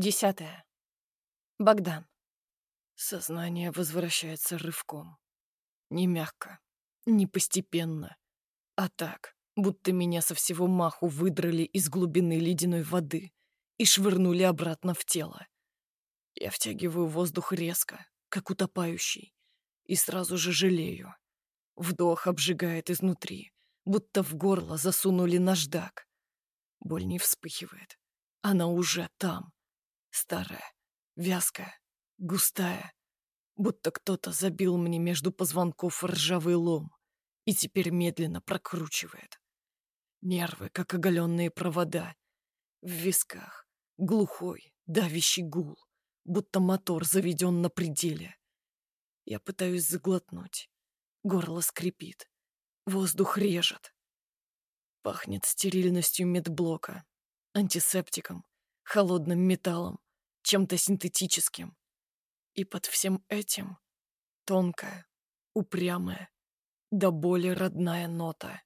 10. Богдан. Сознание возвращается рывком. Не мягко, не постепенно, а так, будто меня со всего маху выдрали из глубины ледяной воды и швырнули обратно в тело. Я втягиваю воздух резко, как утопающий, и сразу же жалею. Вдох обжигает изнутри, будто в горло засунули наждак. Боль не вспыхивает. Она уже там. Старая, вязкая, густая. Будто кто-то забил мне между позвонков ржавый лом и теперь медленно прокручивает. Нервы, как оголенные провода. В висках глухой, давящий гул, будто мотор заведен на пределе. Я пытаюсь заглотнуть. Горло скрипит. Воздух режет. Пахнет стерильностью медблока, антисептиком, холодным металлом, чем-то синтетическим. И под всем этим тонкая, упрямая, до боли родная нота.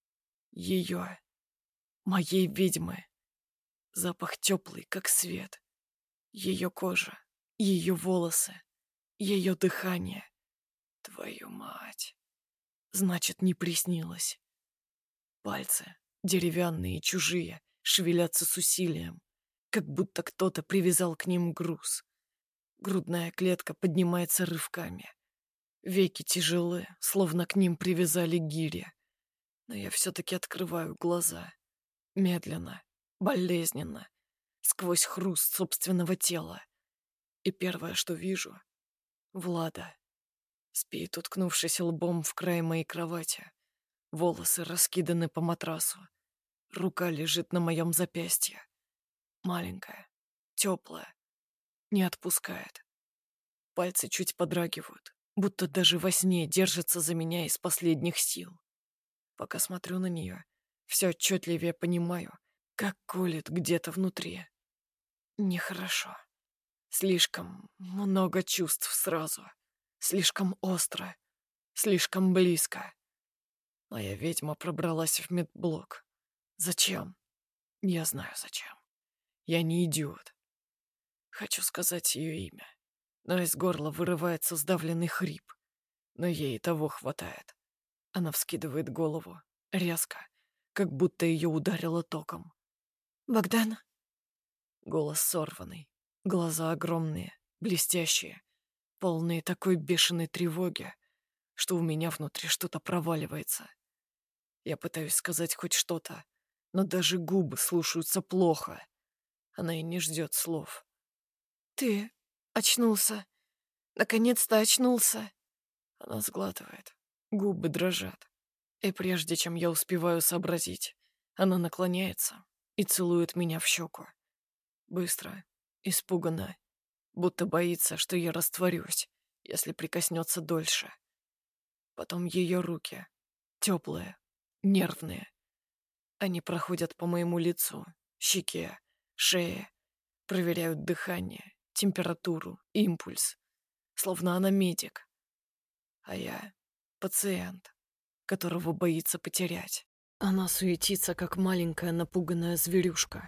Ее, моей ведьмы. Запах теплый, как свет. Ее кожа, ее волосы, ее дыхание. Твою мать. Значит, не приснилось. Пальцы, деревянные и чужие, шевелятся с усилием, как будто кто-то привязал к ним груз. Грудная клетка поднимается рывками. Веки тяжелы, словно к ним привязали гири. Но я все-таки открываю глаза. Медленно, болезненно, сквозь хруст собственного тела. И первое, что вижу — Влада. Спит, уткнувшись лбом в край моей кровати. Волосы раскиданы по матрасу. Рука лежит на моем запястье. Маленькая, теплая, не отпускает. Пальцы чуть подрагивают, будто даже во сне держатся за меня из последних сил. Пока смотрю на нее, все отчетливее понимаю, как колет где-то внутри. Нехорошо. Слишком много чувств сразу. Слишком остро. Слишком близко. Моя ведьма пробралась в медблок. Зачем? Я знаю зачем. Я не идиот. Хочу сказать ее имя, но из горла вырывается сдавленный хрип. Но ей и того хватает. Она вскидывает голову, резко, как будто ее ударило током. Богдан. Голос сорванный, глаза огромные, блестящие, полные такой бешеной тревоги, что у меня внутри что-то проваливается. Я пытаюсь сказать хоть что-то, но даже губы слушаются плохо. Она и не ждет слов. Ты очнулся. Наконец-то очнулся. Она сглатывает, губы дрожат. И прежде чем я успеваю сообразить, она наклоняется и целует меня в щеку. Быстро, испуганно, будто боится, что я растворюсь, если прикоснется дольше. Потом ее руки, теплые, нервные. Они проходят по моему лицу, щеке, шее, проверяют дыхание, температуру, импульс, словно она медик. А я пациент, которого боится потерять. Она суетится, как маленькая напуганная зверюшка.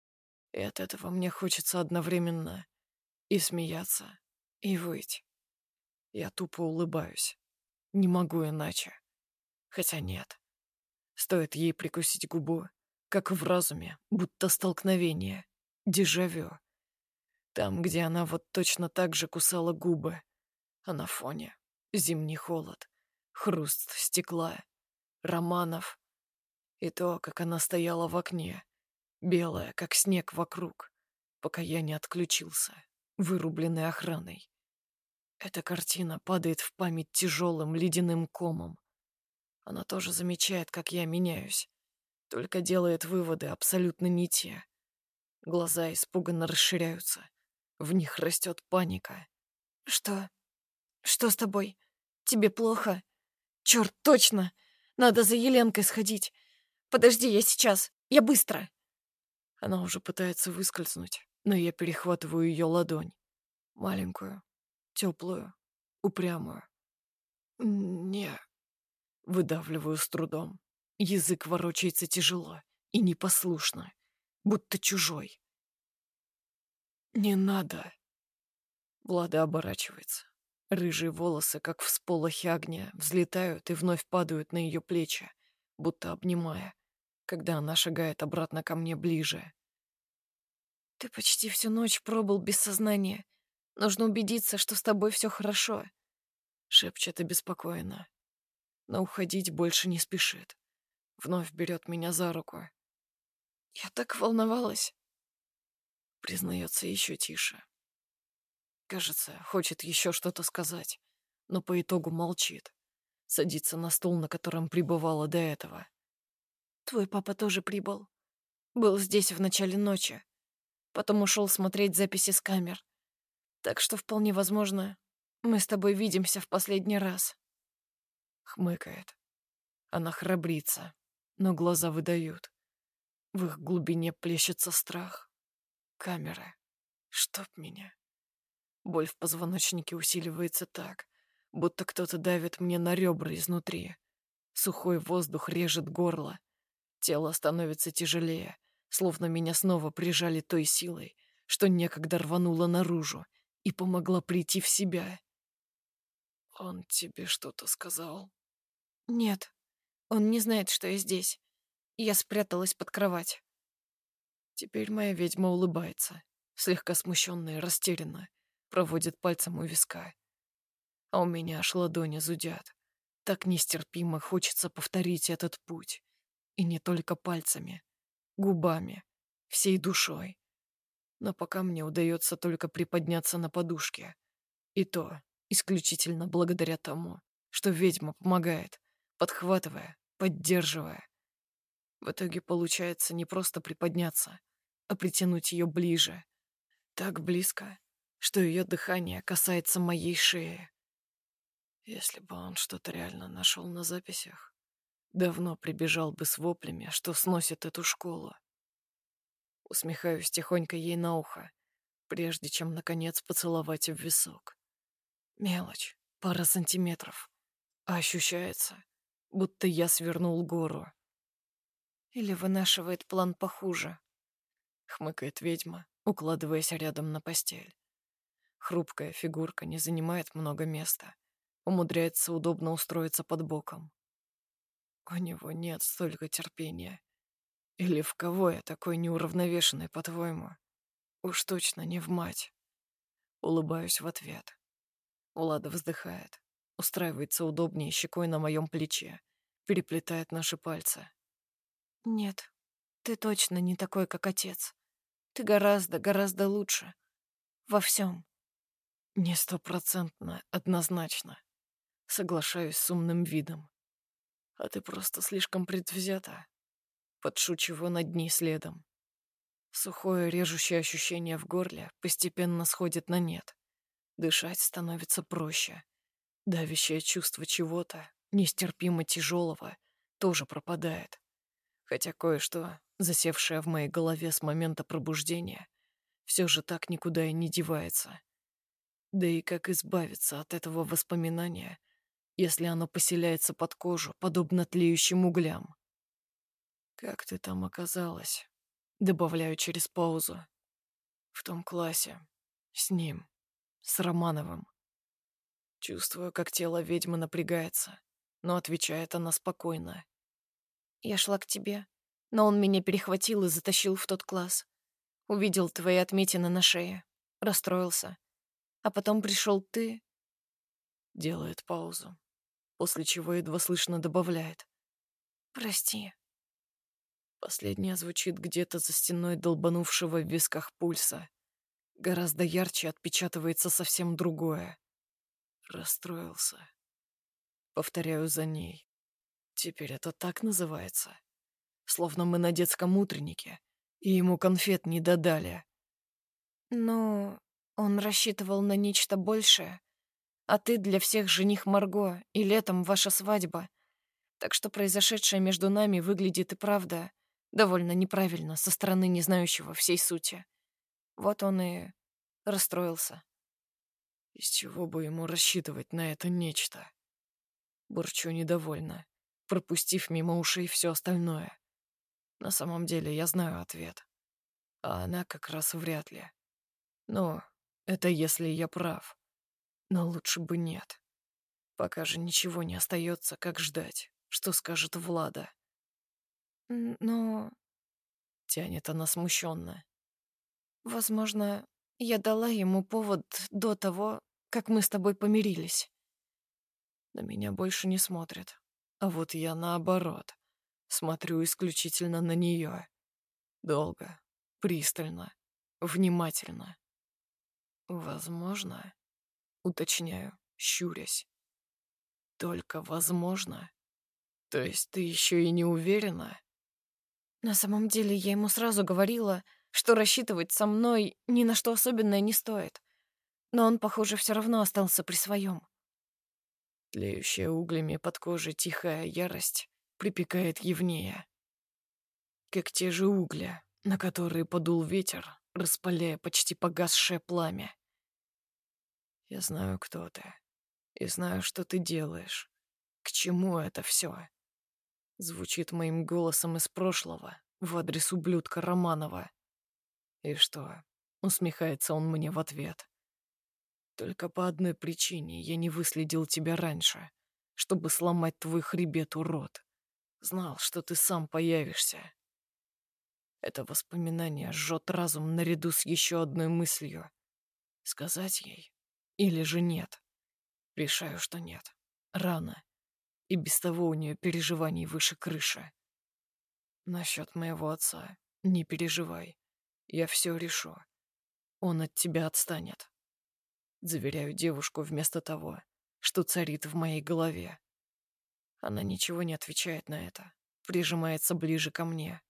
И от этого мне хочется одновременно и смеяться, и выть. Я тупо улыбаюсь. Не могу иначе. Хотя нет. Стоит ей прикусить губу, как в разуме, будто столкновение, дежавю. Там, где она вот точно так же кусала губы, а на фоне зимний холод, хруст стекла, романов и то, как она стояла в окне, белая, как снег вокруг, пока я не отключился, вырубленный охраной. Эта картина падает в память тяжелым ледяным комом. Она тоже замечает, как я меняюсь, только делает выводы абсолютно не те. Глаза испуганно расширяются, в них растет паника. Что? Что с тобой? Тебе плохо? Черт, точно! Надо за Еленкой сходить. Подожди, я сейчас. Я быстро. Она уже пытается выскользнуть, но я перехватываю ее ладонь. Маленькую, теплую, упрямую. Не, выдавливаю с трудом. Язык ворочается тяжело и непослушно, будто чужой. Не надо. Влада оборачивается. Рыжие волосы, как всполохи огня, взлетают и вновь падают на ее плечи, будто обнимая, когда она шагает обратно ко мне ближе. Ты почти всю ночь пробыл без сознания. Нужно убедиться, что с тобой все хорошо. Шепчет обеспокоенно, но уходить больше не спешит. Вновь берет меня за руку. Я так волновалась. Признается еще тише. Кажется, хочет еще что-то сказать, но по итогу молчит. Садится на стул, на котором пребывала до этого. Твой папа тоже прибыл. Был здесь в начале ночи. Потом ушел смотреть записи с камер. Так что вполне возможно, мы с тобой видимся в последний раз. Хмыкает. Она храбрится, но глаза выдают. В их глубине плещется страх. Камеры. Чтоб меня. Боль в позвоночнике усиливается так, будто кто-то давит мне на ребра изнутри. Сухой воздух режет горло. Тело становится тяжелее, словно меня снова прижали той силой, что некогда рванула наружу и помогла прийти в себя. «Он тебе что-то сказал?» Нет, он не знает, что я здесь. Я спряталась под кровать. Теперь моя ведьма улыбается, слегка смущенная и растерянная, проводит пальцем у виска. А у меня аж ладони зудят. Так нестерпимо хочется повторить этот путь. И не только пальцами, губами, всей душой. Но пока мне удается только приподняться на подушке. И то исключительно благодаря тому, что ведьма помогает, подхватывая, поддерживая. В итоге получается не просто приподняться, а притянуть ее ближе. Так близко, что ее дыхание касается моей шеи. Если бы он что-то реально нашел на записях, давно прибежал бы с воплями, что сносит эту школу. Усмехаюсь тихонько ей на ухо, прежде чем, наконец, поцеловать в висок. Мелочь, пара сантиметров, а ощущается, будто я свернул гору. Или вынашивает план похуже. Хмыкает ведьма, укладываясь рядом на постель. Хрупкая фигурка не занимает много места, умудряется удобно устроиться под боком. У него нет столько терпения. Или в кого я такой неуравновешенный, по-твоему? Уж точно не в мать. Улыбаюсь в ответ. Влада вздыхает, устраивается удобнее щекой на моем плече, переплетает наши пальцы. Нет, ты точно не такой, как отец. Ты гораздо лучше. Во всем. Не стопроцентно, однозначно. Соглашаюсь с умным видом. А ты просто слишком предвзята. Подшучиваю над ней следом. Сухое режущее ощущение в горле постепенно сходит на нет. Дышать становится проще. Давящее чувство чего-то, нестерпимо тяжелого, тоже пропадает. Хотя кое-что, засевшее в моей голове с момента пробуждения, все же так никуда и не девается. Да и как избавиться от этого воспоминания, если оно поселяется под кожу, подобно тлеющим углям? «Как ты там оказалась?» Добавляю через паузу. «В том классе. С ним. С Романовым». Чувствую, как тело ведьмы напрягается, но отвечает она спокойно. Я шла к тебе, но он меня перехватил и затащил в тот класс. Увидел твои отметины на шее. Расстроился. А потом пришел ты. Делает паузу, после чего едва слышно добавляет. Прости. Последнее звучит где-то за стеной долбанувшего в висках пульса. Гораздо ярче отпечатывается совсем другое. Расстроился. Повторяю за ней. Теперь это так называется. Словно мы на детском утреннике, и ему конфет не додали. Но он рассчитывал на нечто большее. А ты для всех жених Марго, и летом ваша свадьба. Так что произошедшее между нами выглядит и правда довольно неправильно со стороны не знающего всей сути. Вот он и расстроился. Из чего бы ему рассчитывать на это нечто? Бурчу недовольно, пропустив мимо ушей все остальное. На самом деле я знаю ответ. А она как раз вряд ли. Ну, это если я прав. Но лучше бы нет. Пока же ничего не остается, как ждать, что скажет Влада. Но, Тянет она смущенно. возможно, я дала ему повод до того, как мы с тобой помирились. На меня больше не смотрят. А вот я наоборот. Смотрю исключительно на нее. Долго, пристально, внимательно. Возможно, уточняю, щурясь. Только возможно. То есть ты еще и не уверена? На самом деле, я ему сразу говорила, что рассчитывать со мной ни на что особенное не стоит. Но он, похоже, все равно остался при своем. Тлеющая углями под кожей тихая ярость припекает Евнея. Как те же угля, на которые подул ветер, распаляя почти погасшее пламя. Я знаю, кто ты, и знаю, что ты делаешь. К чему это все? Звучит моим голосом из прошлого в адрес ублюдка Романова. И что? Усмехается он мне в ответ. Только по одной причине я не выследил тебя раньше, чтобы сломать твой хребет, урод. Знал, что ты сам появишься. Это воспоминание жжет разум наряду с еще одной мыслью. Сказать ей или же нет? Решаю, что нет. Рано. И без того у нее переживаний выше крыши. Насчет моего отца не переживай. Я все решу. Он от тебя отстанет. Заверяю девушку вместо того, что царит в моей голове. Она ничего не отвечает на это. Прижимается ближе ко мне.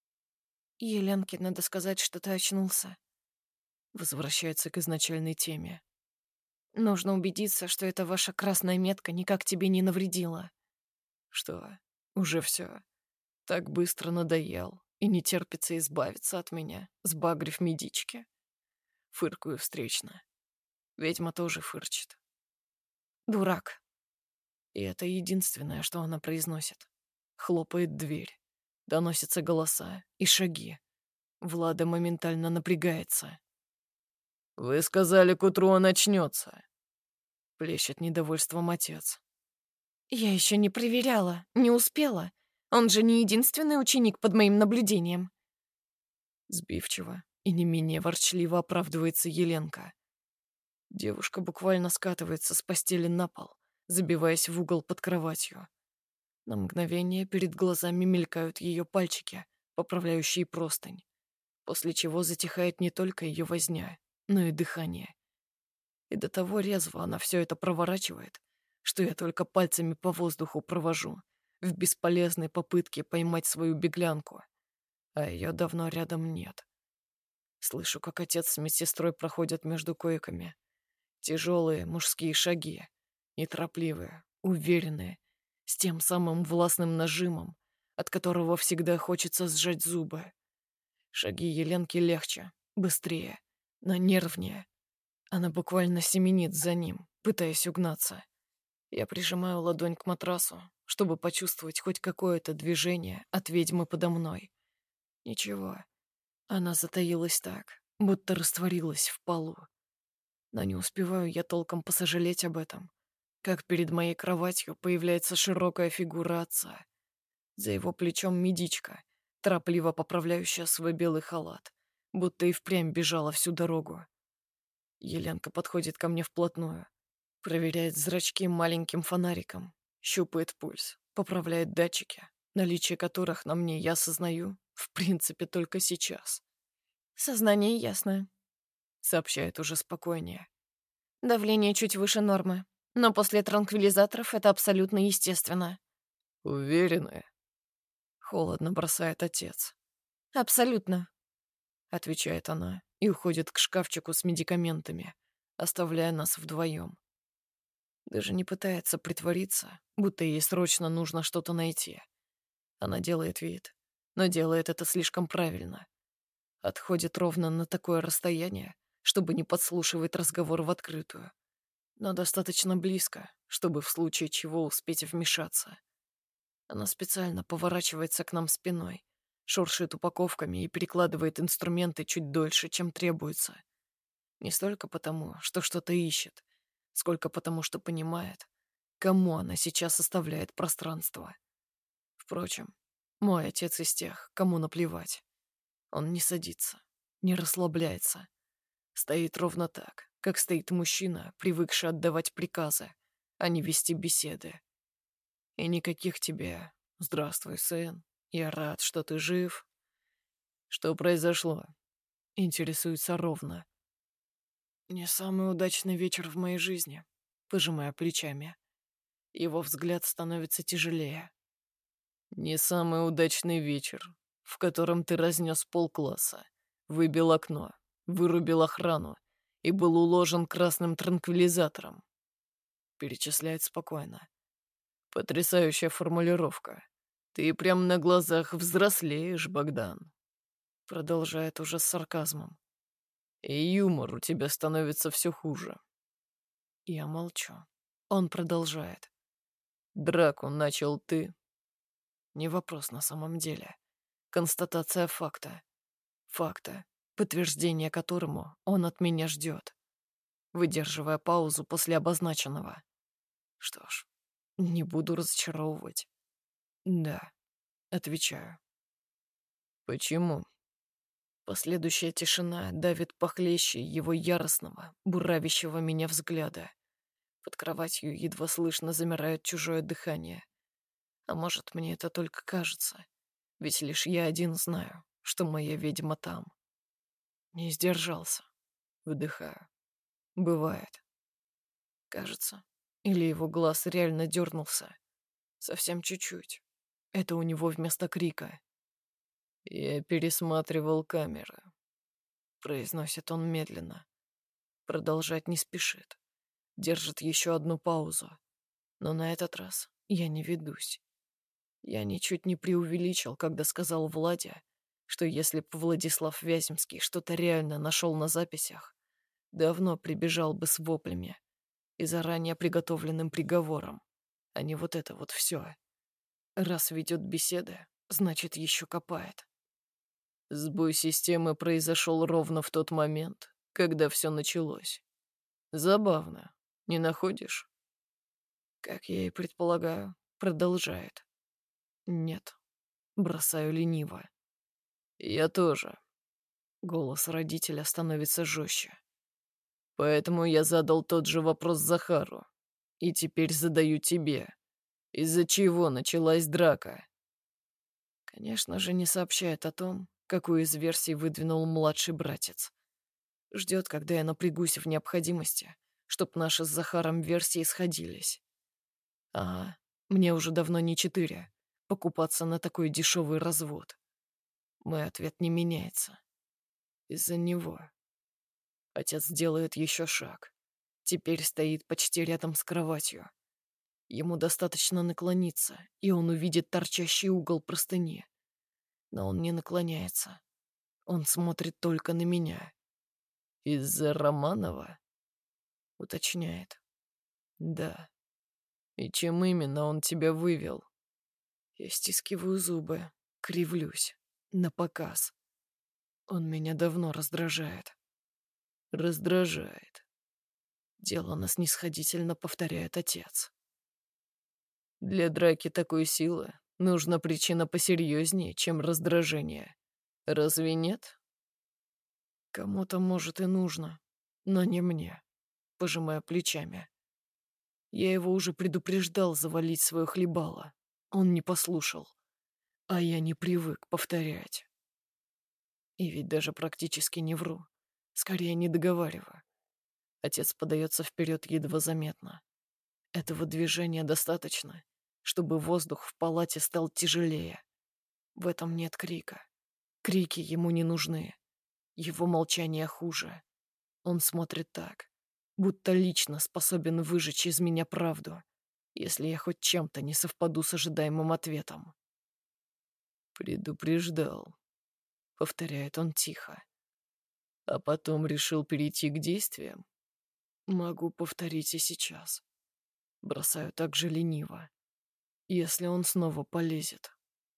Еленке надо сказать, что ты очнулся. Возвращается к изначальной теме. Нужно убедиться, что эта ваша красная метка никак тебе не навредила. Что, уже все? Так быстро надоел и не терпится избавиться от меня, сбагрив медички. Фыркаю встречно. Ведьма тоже фырчит. Дурак. И это единственное, что она произносит. Хлопает дверь. Доносятся голоса и шаги. Влада моментально напрягается. «Вы сказали, к утру он очнется», — плещет недовольством отец. Я еще не проверяла, не успела. Он же не единственный ученик под моим наблюдением. Сбивчиво и не менее ворчливо оправдывается Еленка. Девушка буквально скатывается с постели на пол, забиваясь в угол под кроватью. На мгновение перед глазами мелькают ее пальчики, поправляющие простынь, после чего затихает не только ее возня, но и дыхание. И до того резво она все это проворачивает, что я только пальцами по воздуху провожу, в бесполезной попытке поймать свою беглянку, а ее давно рядом нет. Слышу, как отец с медсестрой проходят между койками. Тяжелые мужские шаги, неторопливые, уверенные, с тем самым властным нажимом, от которого всегда хочется сжать зубы. Шаги Еленки легче, быстрее, но нервнее. Она буквально семенит за ним, пытаясь угнаться. Я прижимаю ладонь к матрасу, чтобы почувствовать хоть какое-то движение от ведьмы подо мной. Ничего. Она затаилась так, будто растворилась в полу. Но не успеваю я толком посожалеть об этом, как перед моей кроватью появляется широкая фигура отца. За его плечом медичка, торопливо поправляющая свой белый халат, будто и впрямь бежала всю дорогу. Еленка подходит ко мне вплотную, проверяет зрачки маленьким фонариком, щупает пульс, поправляет датчики, наличие которых на мне я осознаю, в принципе, только сейчас. Сознание ясное. Сообщает уже спокойнее. Давление чуть выше нормы. Но после транквилизаторов это абсолютно естественно. Уверены? Холодно бросает отец. Абсолютно. Отвечает она и уходит к шкафчику с медикаментами, оставляя нас вдвоем. Даже не пытается притвориться, будто ей срочно нужно что-то найти. Она делает вид, но делает это слишком правильно. Отходит ровно на такое расстояние, чтобы не подслушивать разговор в открытую, но достаточно близко, чтобы в случае чего успеть вмешаться. Она специально поворачивается к нам спиной, шуршит упаковками и перекладывает инструменты чуть дольше, чем требуется. Не столько потому, что что-то ищет, сколько потому, что понимает, кому она сейчас оставляет пространство. Впрочем, мой отец из тех, кому наплевать. Он не садится, не расслабляется. Стоит ровно так, как стоит мужчина, привыкший отдавать приказы, а не вести беседы. И никаких тебе «Здравствуй, сын, я рад, что ты жив». Что произошло? Интересуется ровно. Не самый удачный вечер в моей жизни, пожимая плечами. Его взгляд становится тяжелее. Не самый удачный вечер, в котором ты разнес полкласса, выбил окно, вырубил охрану и был уложен красным транквилизатором. Перечисляет спокойно. Потрясающая формулировка. Ты прям на глазах взрослеешь, Богдан. Продолжает уже с сарказмом. И юмор у тебя становится все хуже. Я молчу. Он продолжает. Драку начал ты. Не вопрос на самом деле. Констатация факта. Факта, подтверждение которому он от меня ждет. Выдерживая паузу после обозначенного. Что ж, не буду разочаровывать. Да, отвечаю. Почему? Последующая тишина давит похлеще его яростного, буравящего меня взгляда. Под кроватью едва слышно замирает чужое дыхание. А может, мне это только кажется, ведь лишь я один знаю, что моя ведьма там. Не сдержался. Выдыхаю. Бывает. Кажется. Или его глаз реально дернулся. Совсем чуть-чуть. Это у него вместо крика. «Я пересматривал камеры», — произносит он медленно. Продолжать не спешит. Держит еще одну паузу. Но на этот раз я не ведусь. Я ничуть не преувеличил, когда сказал Владе, что если б Владислав Вяземский что-то реально нашел на записях, давно прибежал бы с воплями и заранее приготовленным приговором, а не вот это вот все. Раз ведет беседы, значит, еще копает. Сбой системы произошел ровно в тот момент, когда все началось. Забавно, не находишь? Как я и предполагаю, продолжает. Нет, бросаю лениво. Я тоже. Голос родителя становится жестче. Поэтому я задал тот же вопрос Захару. И теперь задаю тебе. Из-за чего началась драка? Конечно же, не сообщает о том, какую из версий выдвинул младший братец. Ждет, когда я напрягусь в необходимости, чтоб наши с Захаром версии сходились. Ага, мне уже давно не 4 покупаться на такой дешевый развод. Мой ответ не меняется. Из-за него. Отец делает еще шаг. Теперь стоит почти рядом с кроватью. Ему достаточно наклониться, и он увидит торчащий угол простыни. Но он не наклоняется. Он смотрит только на меня. «Из-за Романова?» — уточняет. «Да. И чем именно он тебя вывел?» Я стискиваю зубы, кривлюсь, напоказ. Он меня давно раздражает. Раздражает. Делано снисходительно повторяет отец. Для драки такой силы нужна причина посерьезнее, чем раздражение. Разве нет? Кому-то, может, и нужно, но не мне, пожимая плечами. Я его уже предупреждал завалить свое хлебало. Он не послушал. А я не привык повторять. И ведь даже практически не вру. Скорее, не договариваю. Отец подается вперед едва заметно. Этого движения достаточно, чтобы воздух в палате стал тяжелее. В этом нет крика. Крики ему не нужны. Его молчание хуже. Он смотрит так, будто лично способен выжечь из меня правду, если я хоть чем-то не совпаду с ожидаемым ответом. «Предупреждал», — повторяет он тихо. «А потом решил перейти к действиям?» «Могу повторить и сейчас». Бросаю так же лениво. Если он снова полезет.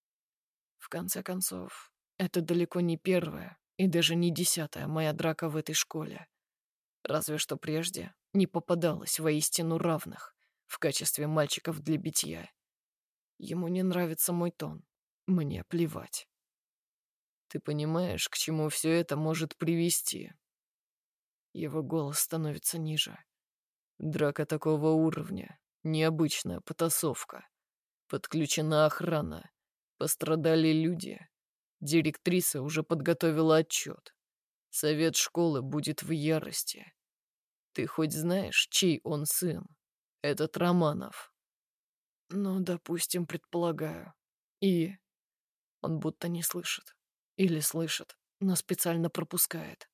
В конце концов, это далеко не первая и даже не 10-я моя драка в этой школе. Разве что прежде не попадалось воистину равных в качестве мальчиков для битья. Ему не нравится мой тон. Мне плевать. Ты понимаешь, к чему все это может привести? Его голос становится ниже. Драка такого уровня. Необычная потасовка. Подключена охрана. Пострадали люди. Директриса уже подготовила отчет. Совет школы будет в ярости. Ты хоть знаешь, чей он сын? Этот Романов. Ну, допустим, предполагаю. И он будто не слышит. Или слышит, но специально пропускает.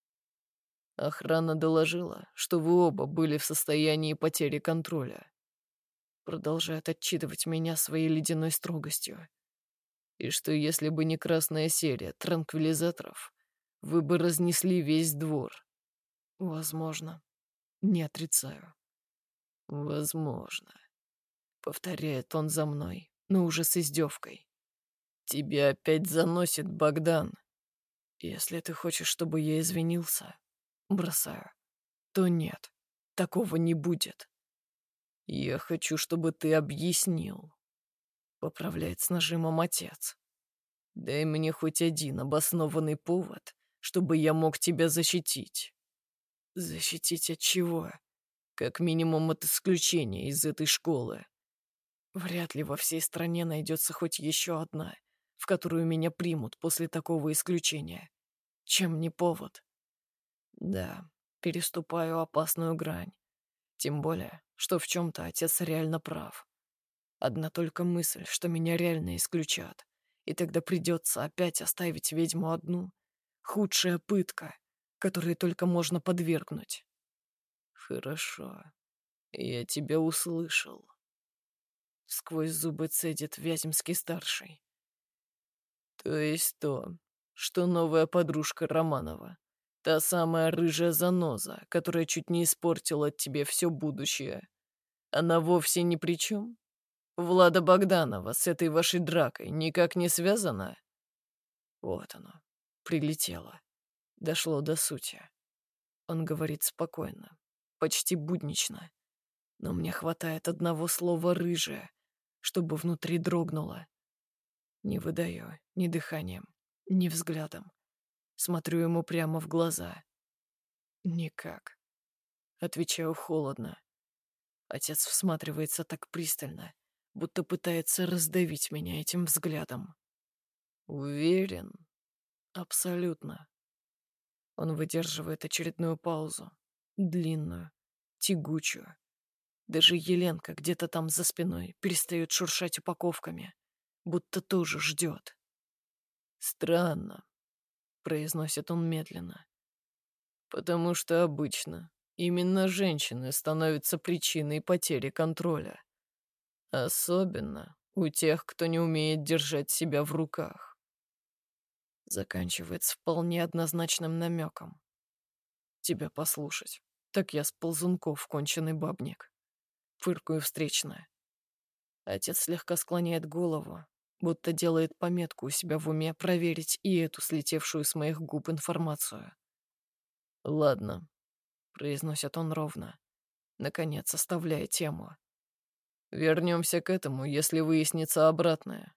Охрана доложила, что вы оба были в состоянии потери контроля. Продолжает отчитывать меня своей ледяной строгостью. И что если бы не красная серия транквилизаторов, вы бы разнесли весь двор. Возможно. Не отрицаю. Возможно. Повторяет он за мной, но уже с издевкой. Тебя опять заносит, Богдан. Если ты хочешь, чтобы я извинился, бросаю, то нет, такого не будет. Я хочу, чтобы ты объяснил. Поправляет с нажимом отец. Дай мне хоть один обоснованный повод, чтобы я мог тебя защитить. Защитить от чего? Как минимум от исключения из этой школы. Вряд ли во всей стране найдется хоть еще одна, в которую меня примут после такого исключения. Чем не повод? Да, переступаю опасную грань. Тем более, что в чем-то отец реально прав. Одна только мысль, что меня реально исключат, и тогда придется опять оставить ведьму одну. Худшая пытка, которой только можно подвергнуть. Хорошо, я тебя услышал. Сквозь зубы цедит Вяземский-старший. То есть то, что новая подружка Романова, та самая рыжая заноза, которая чуть не испортила тебе все будущее, она вовсе ни при чем? Влада Богданова с этой вашей дракой никак не связана? Вот оно, прилетело. Дошло до сути. Он говорит спокойно, почти буднично. Но мне хватает одного слова «рыжая», чтобы внутри дрогнуло. Не выдаю ни дыханием, ни взглядом. Смотрю ему прямо в глаза. Никак. Отвечаю холодно. Отец всматривается так пристально, будто пытается раздавить меня этим взглядом. Уверен? Абсолютно. Он выдерживает очередную паузу. Длинную, тягучую. Даже Еленка где-то там за спиной перестает шуршать упаковками, будто тоже ждет. «Странно», — произносит он медленно. «Потому что обычно именно женщины становятся причиной потери контроля. Особенно у тех, кто не умеет держать себя в руках». Заканчивает с вполне однозначным намеком. «Тебя послушать, так я с ползунков конченый бабник». Фыркаю встречная. Отец слегка склоняет голову, будто делает пометку у себя в уме проверить и эту слетевшую с моих губ информацию. «Ладно», — произносит он ровно, наконец оставляя тему. «Вернемся к этому, если выяснится обратное».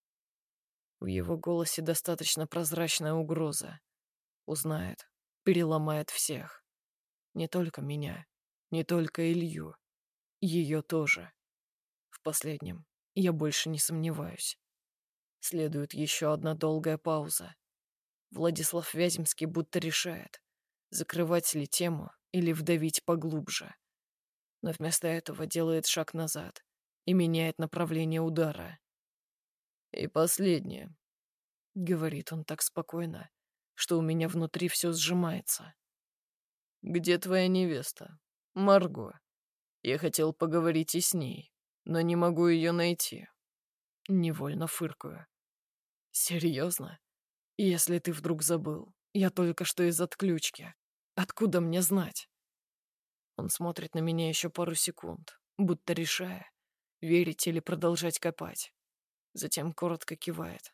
В его голосе достаточно прозрачная угроза. Узнает, переломает всех. Не только меня, не только Илью. Ее тоже. В последнем я больше не сомневаюсь. Следует еще одна долгая пауза. Владислав Вяземский будто решает, закрывать ли тему или вдавить поглубже. Но вместо этого делает шаг назад и меняет направление удара. «И последнее», — говорит он так спокойно, что у меня внутри все сжимается. «Где твоя невеста? Марго. Я хотел поговорить и с ней, но не могу ее найти». Невольно фыркаю. «Серьезно? Если ты вдруг забыл, я только что из отключки. Откуда мне знать?» Он смотрит на меня еще пару секунд, будто решая, верить или продолжать копать. Затем коротко кивает.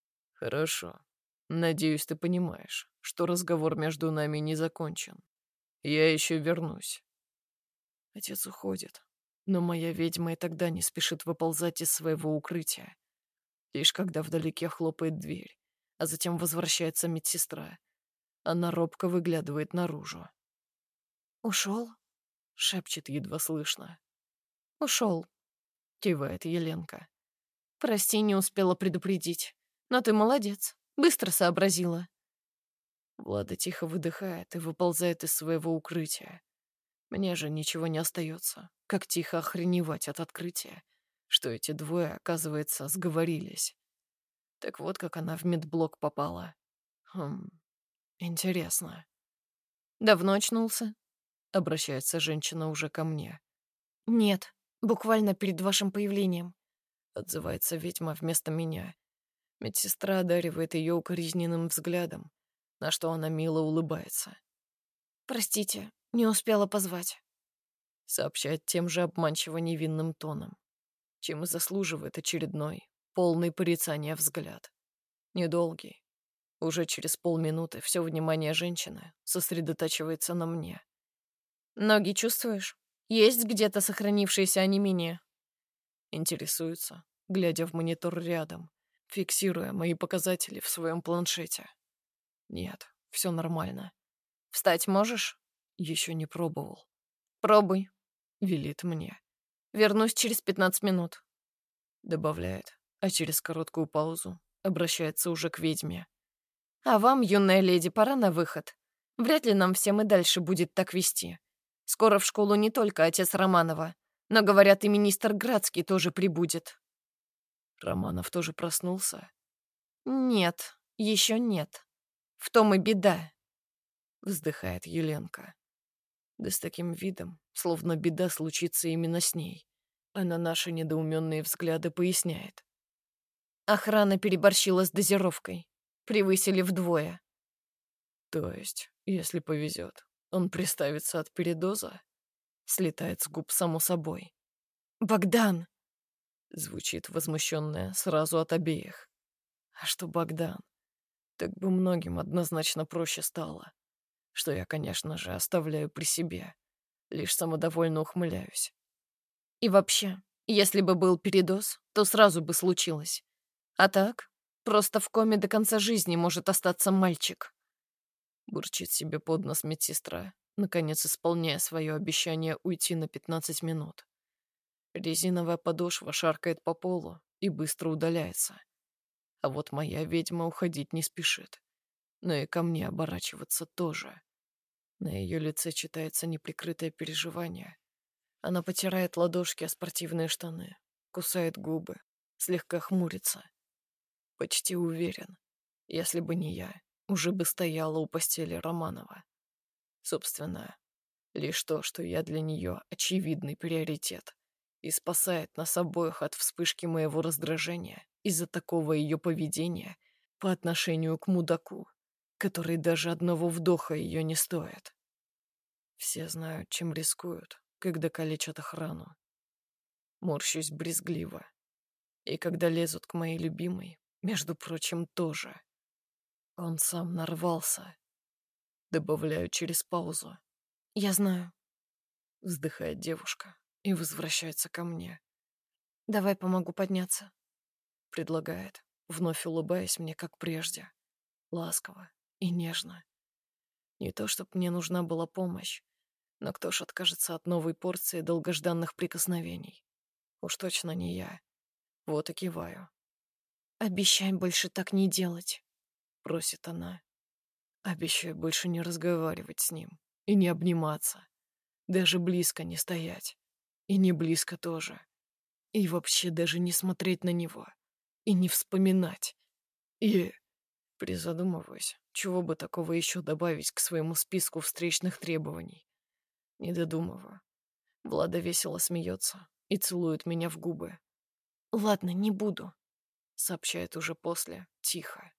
«Хорошо. Надеюсь, ты понимаешь, что разговор между нами не закончен. Я еще вернусь. Отец уходит, но моя ведьма и тогда не спешит выползать из своего укрытия. Лишь когда вдалеке хлопает дверь, а затем возвращается медсестра. Она робко выглядывает наружу. «Ушел?» — шепчет едва слышно. «Ушел», — кивает Еленка. «Прости, не успела предупредить. Но ты молодец, быстро сообразила». Влада тихо выдыхает и выползает из своего укрытия. Мне же ничего не остается, как тихо охреневать от открытия, что эти двое, оказывается, сговорились. Так вот, как она в медблок попала. Интересно. «Давно очнулся?» — обращается женщина уже ко мне. «Нет, буквально перед вашим появлением». — отзывается ведьма вместо меня. Медсестра одаривает ее укоризненным взглядом, на что она мило улыбается. «Простите, не успела позвать», — сообщает тем же обманчиво невинным тоном, чем и заслуживает очередной, полный порицания взгляд. Недолгий. Уже через полминуты все внимание женщины сосредотачивается на мне. «Ноги чувствуешь? Есть где-то сохранившееся онемение?» Интересуется, глядя в монитор рядом, фиксируя мои показатели в своем планшете. Нет, все нормально. «Встать можешь?» Еще не пробовал. «Пробуй. Велит мне. Вернусь через 15 минут». Добавляет, а через короткую паузу обращается уже к ведьме. «А вам, юная леди, пора на выход. Вряд ли нам всем и дальше будет так вести. Скоро в школу не только отец Романова, но, говорят, и министр Градский тоже прибудет». Романов тоже проснулся. «Нет, еще нет. В том и беда», — вздыхает Еленка. Да с таким видом, словно беда случится именно с ней. А на наши недоуменные взгляды поясняет. Охрана переборщила с дозировкой. Превысили вдвое. То есть, если повезет, он приставится от передоза? Слетает с губ само собой. «Богдан!» Звучит возмущенная сразу от обеих. А что Богдан? Так бы многим однозначно проще стало. Что я, конечно же, оставляю при себе. Лишь самодовольно ухмыляюсь. И вообще, если бы был передоз, то сразу бы случилось. А так, просто в коме до конца жизни может остаться мальчик. Бурчит себе под нос медсестра, наконец исполняя свое обещание уйти на 15 минут. Резиновая подошва шаркает по полу и быстро удаляется. А вот моя ведьма уходить не спешит. Но и ко мне оборачиваться тоже. На ее лице читается неприкрытое переживание. Она потирает ладошки о спортивные штаны, кусает губы, слегка хмурится. Почти уверен, если бы не я, уже бы стояла у постели Романова. Собственно, лишь то, что я для нее очевидный приоритет и спасает нас обоих от вспышки моего раздражения из-за такого ее поведения по отношению к мудаку, который даже одного вдоха ее не стоит. Все знают, чем рискуют, когда калечат охрану. Морщусь брезгливо. И когда лезут к моей любимой, между прочим, тоже. Он сам нарвался. Добавляю через паузу. Я знаю. Вздыхает девушка и возвращается ко мне. Давай помогу подняться. Предлагает, вновь улыбаясь мне, как прежде. Ласково и нежно. Не то, чтоб мне нужна была помощь, но кто ж откажется от новой порции долгожданных прикосновений? Уж точно не я. Вот и киваю. Обещай больше так не делать. Просит она. Обещаю больше не разговаривать с ним и не обниматься. Даже близко не стоять. И не близко тоже. И вообще даже не смотреть на него. И не вспоминать. И... Призадумываюсь, чего бы такого еще добавить к своему списку встречных требований. Не додумываю. Влада весело смеется и целует меня в губы. Ладно, не буду. Сообщает уже после, тихо.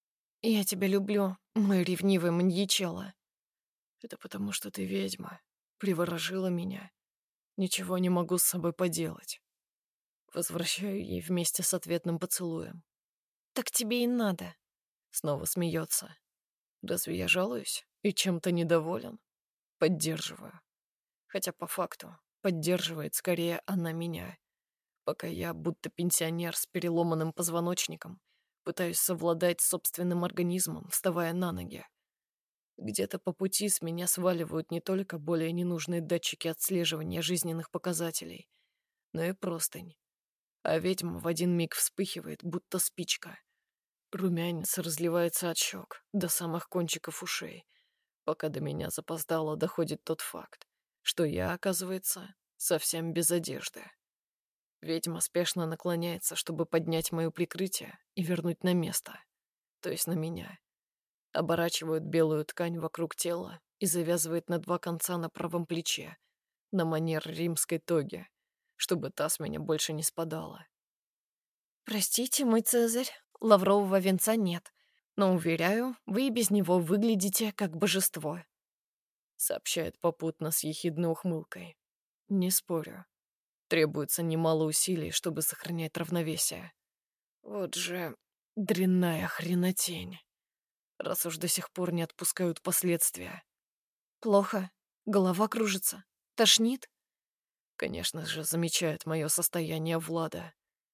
Я тебя люблю, мой ревнивый маньячелло. Это потому, что ты ведьма. Приворожила меня. Ничего не могу с собой поделать. Возвращаю ей вместе с ответным поцелуем. Так тебе и надо. Снова смеется. Разве я жалуюсь и чем-то недоволен? Поддерживаю. Хотя по факту поддерживает скорее она меня, пока я, будто пенсионер с переломанным позвоночником, пытаюсь совладать с собственным организмом, вставая на ноги. Где-то по пути с меня сваливают не только более ненужные датчики отслеживания жизненных показателей, но и простынь. А ведьма в один миг вспыхивает, будто спичка. Румянец разливается от щек до самых кончиков ушей, пока до меня запоздало доходит тот факт, что я, оказывается, совсем без одежды. Ведьма спешно наклоняется, чтобы поднять мое прикрытие и вернуть на место, то есть на меня. Оборачивает белую ткань вокруг тела и завязывает на 2 конца на правом плече, на манер римской тоги, чтобы та с меня больше не спадала. «Простите, мой Цезарь, лаврового венца нет, но, уверяю, вы и без него выглядите как божество», Сообщает попутно с ехидной ухмылкой. Не спорю. Требуется немало усилий, чтобы сохранять равновесие. Вот же дрянная хренотень. Раз уж до сих пор не отпускают последствия. «Плохо. Голова кружится. Тошнит?» Конечно же, замечает мое состояние Влада.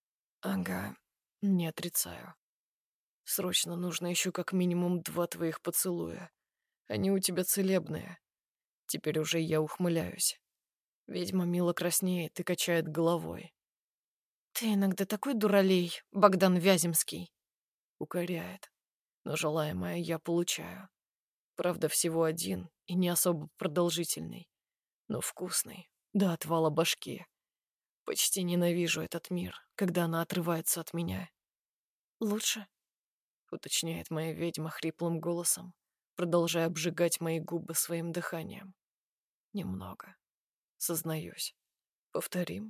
Ага, не отрицаю. Срочно нужно еще как минимум 2 твоих поцелуя. Они у тебя целебные. Теперь уже я ухмыляюсь. Ведьма мило краснеет и качает головой. «Ты иногда такой дуралей, Богдан Вяземский». Укоряет. Но желаемое я получаю. Правда, всего один и не особо продолжительный. Но вкусный. До отвала башки. Почти ненавижу этот мир, когда она отрывается от меня. «Лучше?» — уточняет моя ведьма хриплым голосом, продолжая обжигать мои губы своим дыханием. Немного. Сознаюсь. Повторим.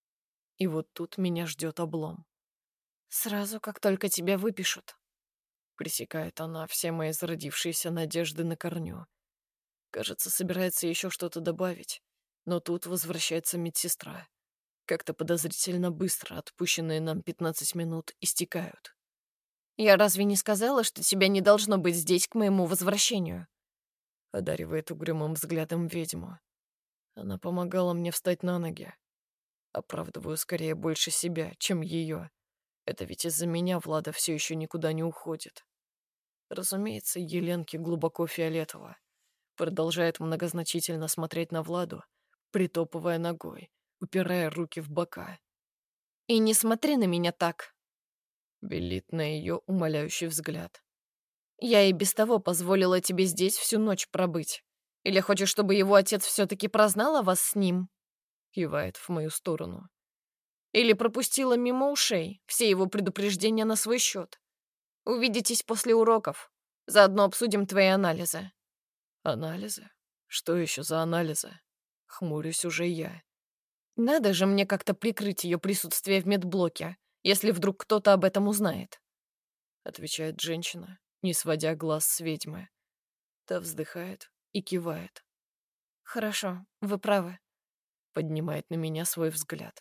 И вот тут меня ждет облом. «Сразу, как только тебя выпишут». Пресекает она все мои зародившиеся надежды на корню. Кажется, собирается еще что-то добавить, но тут возвращается медсестра. Как-то подозрительно быстро отпущенные нам 15 минут истекают. «Я разве не сказала, что тебя не должно быть здесь к моему возвращению?» Одаривает угрюмым взглядом ведьму. Она помогала мне встать на ноги. Оправдываю скорее больше себя, чем ее. Это ведь из-за меня Влада все еще никуда не уходит. Разумеется, Еленке глубоко фиолетово. Продолжает многозначительно смотреть на Владу, притопывая ногой, упирая руки в бока. «И не смотри на меня так. Велит на ее умоляющий взгляд. Я и без того позволила тебе здесь всю ночь пробыть. Или хочешь, чтобы его отец все-таки прознал о вас с ним? Кивает в мою сторону. Или пропустила мимо ушей все его предупреждения на свой счет? Увидитесь после уроков. Заодно обсудим твои анализы». Анализы? Что еще за анализы? Хмурюсь уже я. Надо же мне как-то прикрыть ее присутствие в медблоке, если вдруг кто-то об этом узнает. Отвечает женщина, не сводя глаз с ведьмы. Та вздыхает и кивает. Хорошо, вы правы. Поднимает на меня свой взгляд.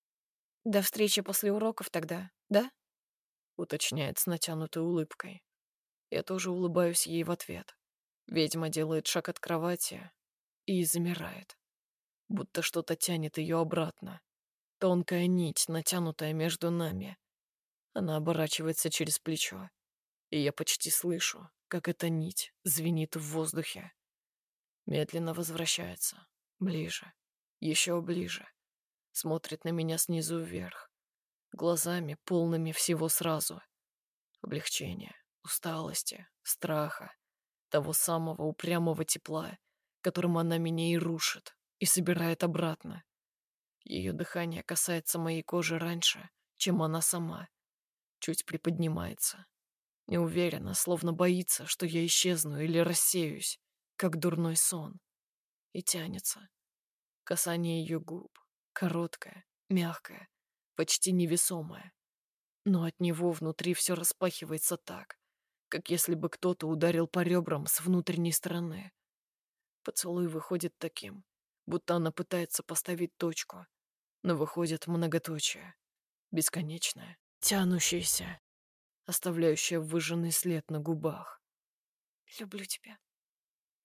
До встречи после уроков тогда, да? Уточняет с натянутой улыбкой. Я тоже улыбаюсь ей в ответ. Ведьма делает шаг от кровати и замирает. Будто что-то тянет ее обратно. Тонкая нить, натянутая между нами. Она оборачивается через плечо, и я почти слышу, как эта нить звенит в воздухе. Медленно возвращается. Ближе. Еще ближе. Смотрит на меня снизу вверх. Глазами, полными всего сразу. Облегчения, усталости, страха. Того самого упрямого тепла, которым она меня и рушит, и собирает обратно. Ее дыхание касается моей кожи раньше, чем она сама. Чуть приподнимается. Неуверенно, словно боится, что я исчезну или рассеюсь, как дурной сон. И тянется. Касание ее губ. Короткое, мягкое, почти невесомое. Но от него внутри все распахивается так, как если бы кто-то ударил по ребрам с внутренней стороны. Поцелуй выходит таким, будто она пытается поставить точку, но выходит многоточие, бесконечное, тянущееся, оставляющее выжженный след на губах. Люблю тебя.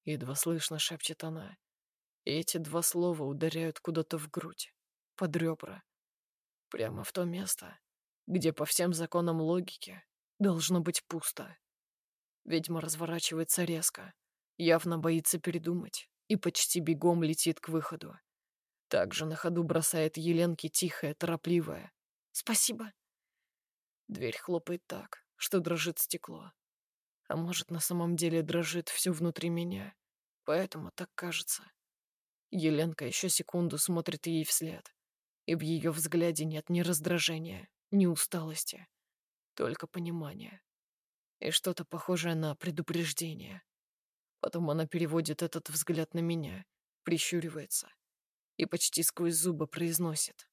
Едва слышно шепчет она. И эти два слова ударяют куда-то в грудь, под ребра. Прямо в то место, где по всем законам логики должно быть пусто. Ведьма разворачивается резко, явно боится передумать и почти бегом летит к выходу. Также на ходу бросает Еленке тихое, торопливое «Спасибо». Дверь хлопает так, что дрожит стекло. А может, на самом деле дрожит все внутри меня, поэтому так кажется. Еленка еще секунду смотрит ей вслед, и в ее взгляде нет ни раздражения, ни усталости, только понимание. И что-то похожее на предупреждение. Потом она переводит этот взгляд на меня, прищуривается и почти сквозь зубы произносит.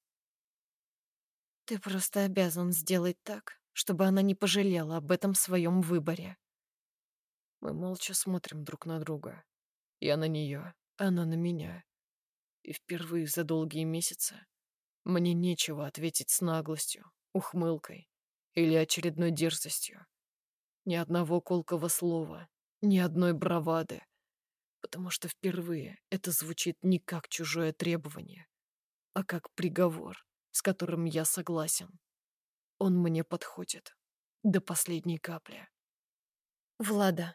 «Ты просто обязан сделать так, чтобы она не пожалела об этом своем выборе». Мы молча смотрим друг на друга. Я на нее, она на меня. И впервые за долгие месяцы мне нечего ответить с наглостью, ухмылкой или очередной дерзостью. Ни одного колкого слова, ни одной бравады, потому что впервые это звучит не как чужое требование, а как приговор, с которым я согласен. Он мне подходит до последней капли. Влада.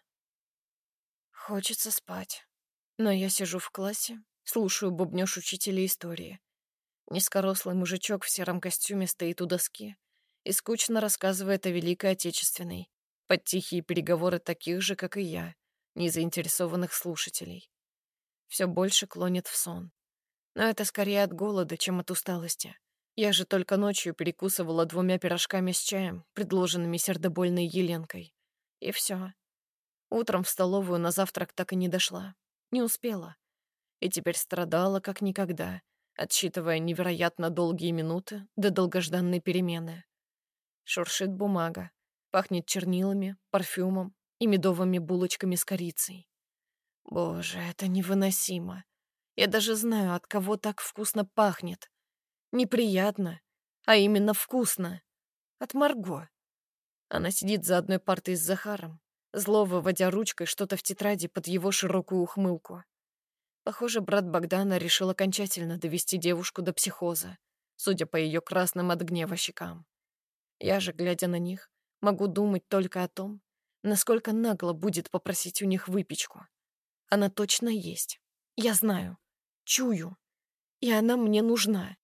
Хочется спать. Но я сижу в классе, слушаю бубнёж учителя истории. Низкорослый мужичок в сером костюме стоит у доски и скучно рассказывает о Великой Отечественной, под тихие переговоры таких же, как и я, незаинтересованных слушателей. Все больше клонит в сон. Но это скорее от голода, чем от усталости. Я же только ночью перекусывала 2 пирожками с чаем, предложенными сердобольной Еленкой. И все. Утром в столовую на завтрак так и не дошла. Не успела. И теперь страдала как никогда, отсчитывая невероятно долгие минуты до долгожданной перемены. Шуршит бумага, пахнет чернилами, парфюмом и медовыми булочками с корицей. Боже, это невыносимо. Я даже знаю, от кого так вкусно пахнет. Неприятно, а именно вкусно. От Марго. Она сидит за одной партой с Захаром, зло выводя ручкой что-то в тетради под его широкую ухмылку. Похоже, брат Богдана решил окончательно довести девушку до психоза, судя по ее красным от гнева щекам. Я же, глядя на них, могу думать только о том, насколько нагло будет попросить у них выпечку. Она точно есть. Я знаю. Чую. И она мне нужна.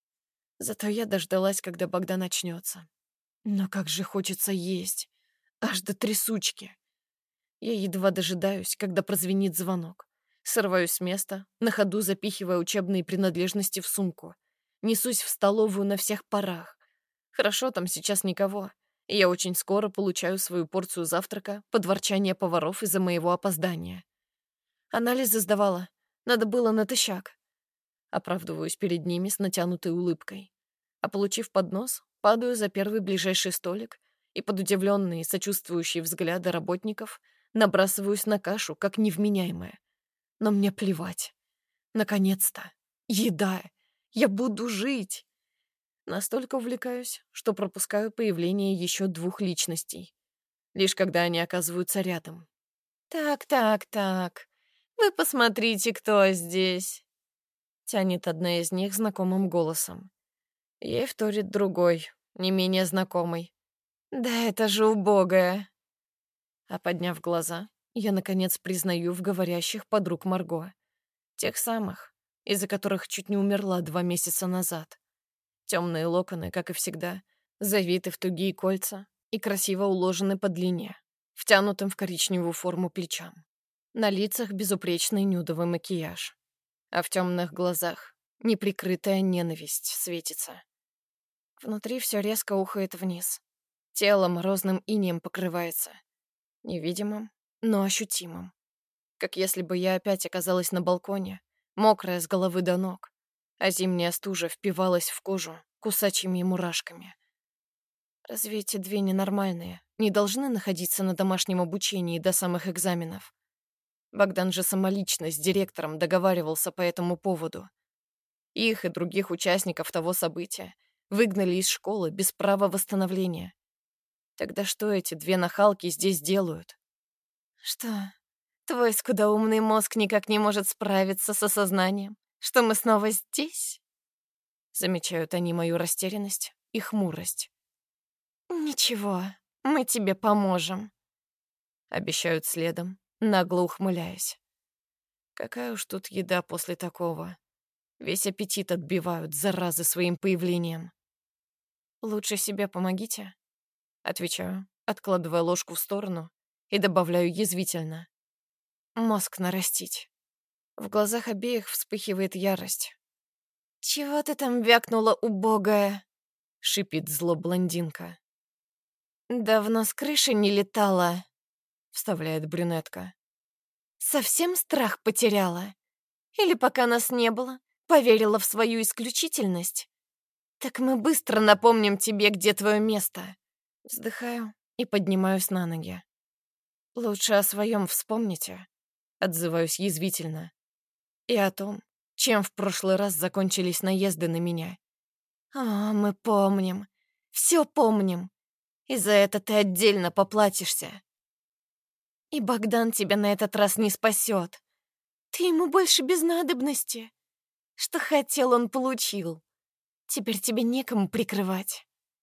Зато я дождалась, когда Богдан очнется. Но как же хочется есть. Аж до трясучки. Я едва дожидаюсь, когда прозвенит звонок. Срываюсь с места, на ходу запихивая учебные принадлежности в сумку. Несусь в столовую на всех парах. Хорошо, там сейчас никого. И я очень скоро получаю свою порцию завтрака под ворчание поваров из-за моего опоздания. Анализы сдавала. Надо было натощак. Оправдываюсь перед ними с натянутой улыбкой. А получив поднос, падаю за первый ближайший столик и под удивленные, сочувствующие взгляды работников набрасываюсь на кашу, как невменяемая. Но мне плевать. Наконец-то. Еда. Я буду жить. Настолько увлекаюсь, что пропускаю появление еще 2 личностей. Лишь когда они оказываются рядом. «Так. Вы посмотрите, кто здесь!» Тянет одна из них знакомым голосом. Ей вторит другой, не менее знакомый. «Да это же убогая!» А подняв глаза, я, наконец, признаю в говорящих подруг Марго. Тех самых, из-за которых чуть не умерла 2 месяца назад. Темные локоны, как и всегда, завиты в тугие кольца и красиво уложены по длине, втянутым в коричневую форму плечам. На лицах безупречный нюдовый макияж, а в темных глазах неприкрытая ненависть светится. Внутри все резко ухает вниз. Тело морозным инеем покрывается. Невидимым, но ощутимым. Как если бы я опять оказалась на балконе, мокрая с головы до ног, а зимняя стужа впивалась в кожу кусачими мурашками. Разве эти 2 ненормальные не должны находиться на домашнем обучении до самых экзаменов? Богдан же самолично с директором договаривался по этому поводу. Их и других участников того события выгнали из школы без права восстановления. Тогда что эти 2 нахалки здесь делают? «Что, Твой скудоумный мозг никак не может справиться с осознанием, что мы снова здесь. Замечают они мою растерянность и хмурость. Ничего, мы тебе поможем. Обещают следом, нагло ухмыляясь. Какая уж тут еда после такого. Весь аппетит отбивают, заразы, своим появлением. Лучше себе помогите. Отвечаю, откладывая ложку в сторону и добавляю язвительно. Мозг нарастить. В глазах обеих вспыхивает ярость. «Чего ты там вякнула, убогая?» — шипит зло блондинка. «Давно с крыши не летала», — вставляет брюнетка. «Совсем страх потеряла? Или пока нас не было, поверила в свою исключительность? Так мы быстро напомним тебе, где твое место». Вздыхаю и поднимаюсь на ноги. «Лучше о своем вспомните», — отзываюсь язвительно. «И о том, чем в прошлый раз закончились наезды на меня». «А, мы помним. Все помним. И за это ты отдельно поплатишься. И Богдан тебя на этот раз не спасет. Ты ему больше без надобности. Что хотел, он получил. Теперь тебе некому прикрывать».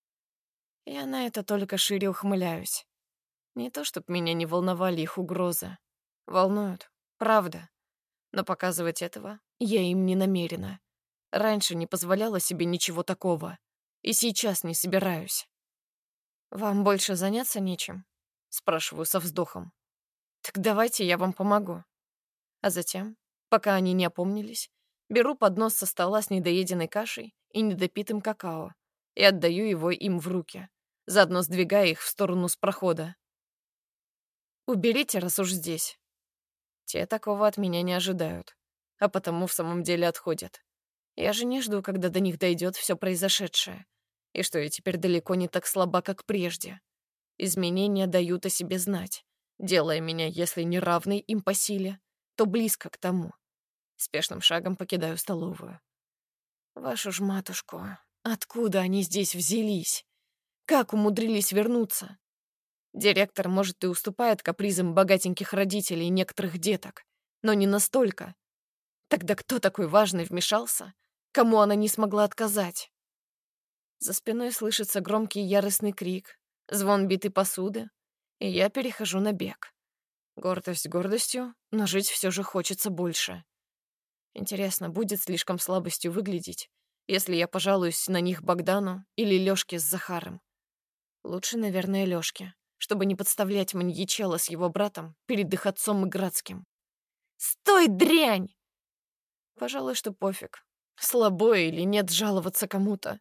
Я на это только шире ухмыляюсь. Не то, чтоб меня не волновали их угрозы. Волнуют, правда. Но показывать этого я им не намерена. Раньше не позволяла себе ничего такого. И сейчас не собираюсь. «Вам больше заняться нечем?» — спрашиваю со вздохом. «Так давайте я вам помогу». А затем, пока они не опомнились, беру поднос со стола с недоеденной кашей и недопитым какао и отдаю его им в руки, заодно сдвигая их в сторону с прохода. «Уберите, раз уж здесь». Те такого от меня не ожидают, а потому в самом деле отходят. Я же не жду, когда до них дойдет все произошедшее, и что я теперь далеко не так слаба, как прежде. Изменения дают о себе знать, делая меня, если не равной им по силе, то близко к тому. Спешным шагом покидаю столовую. Вашу ж матушку, откуда они здесь взялись? Как умудрились вернуться? Директор, может, и уступает капризам богатеньких родителей и некоторых деток, но не настолько. Тогда кто такой важный вмешался, кому она не смогла отказать? За спиной слышится громкий яростный крик, звон битой посуды, и я перехожу на бег. Гордость гордостью, но жить все же хочется больше. Интересно, будет слишком слабостью выглядеть, если я пожалуюсь на них Богдану или Лёшке с Захаром? Лучше, наверное, Лёшке, чтобы не подставлять маньячела с его братом перед их отцом и Градским. «Стой, дрянь!» Пожалуй, что пофиг, слабо или нет жаловаться кому-то.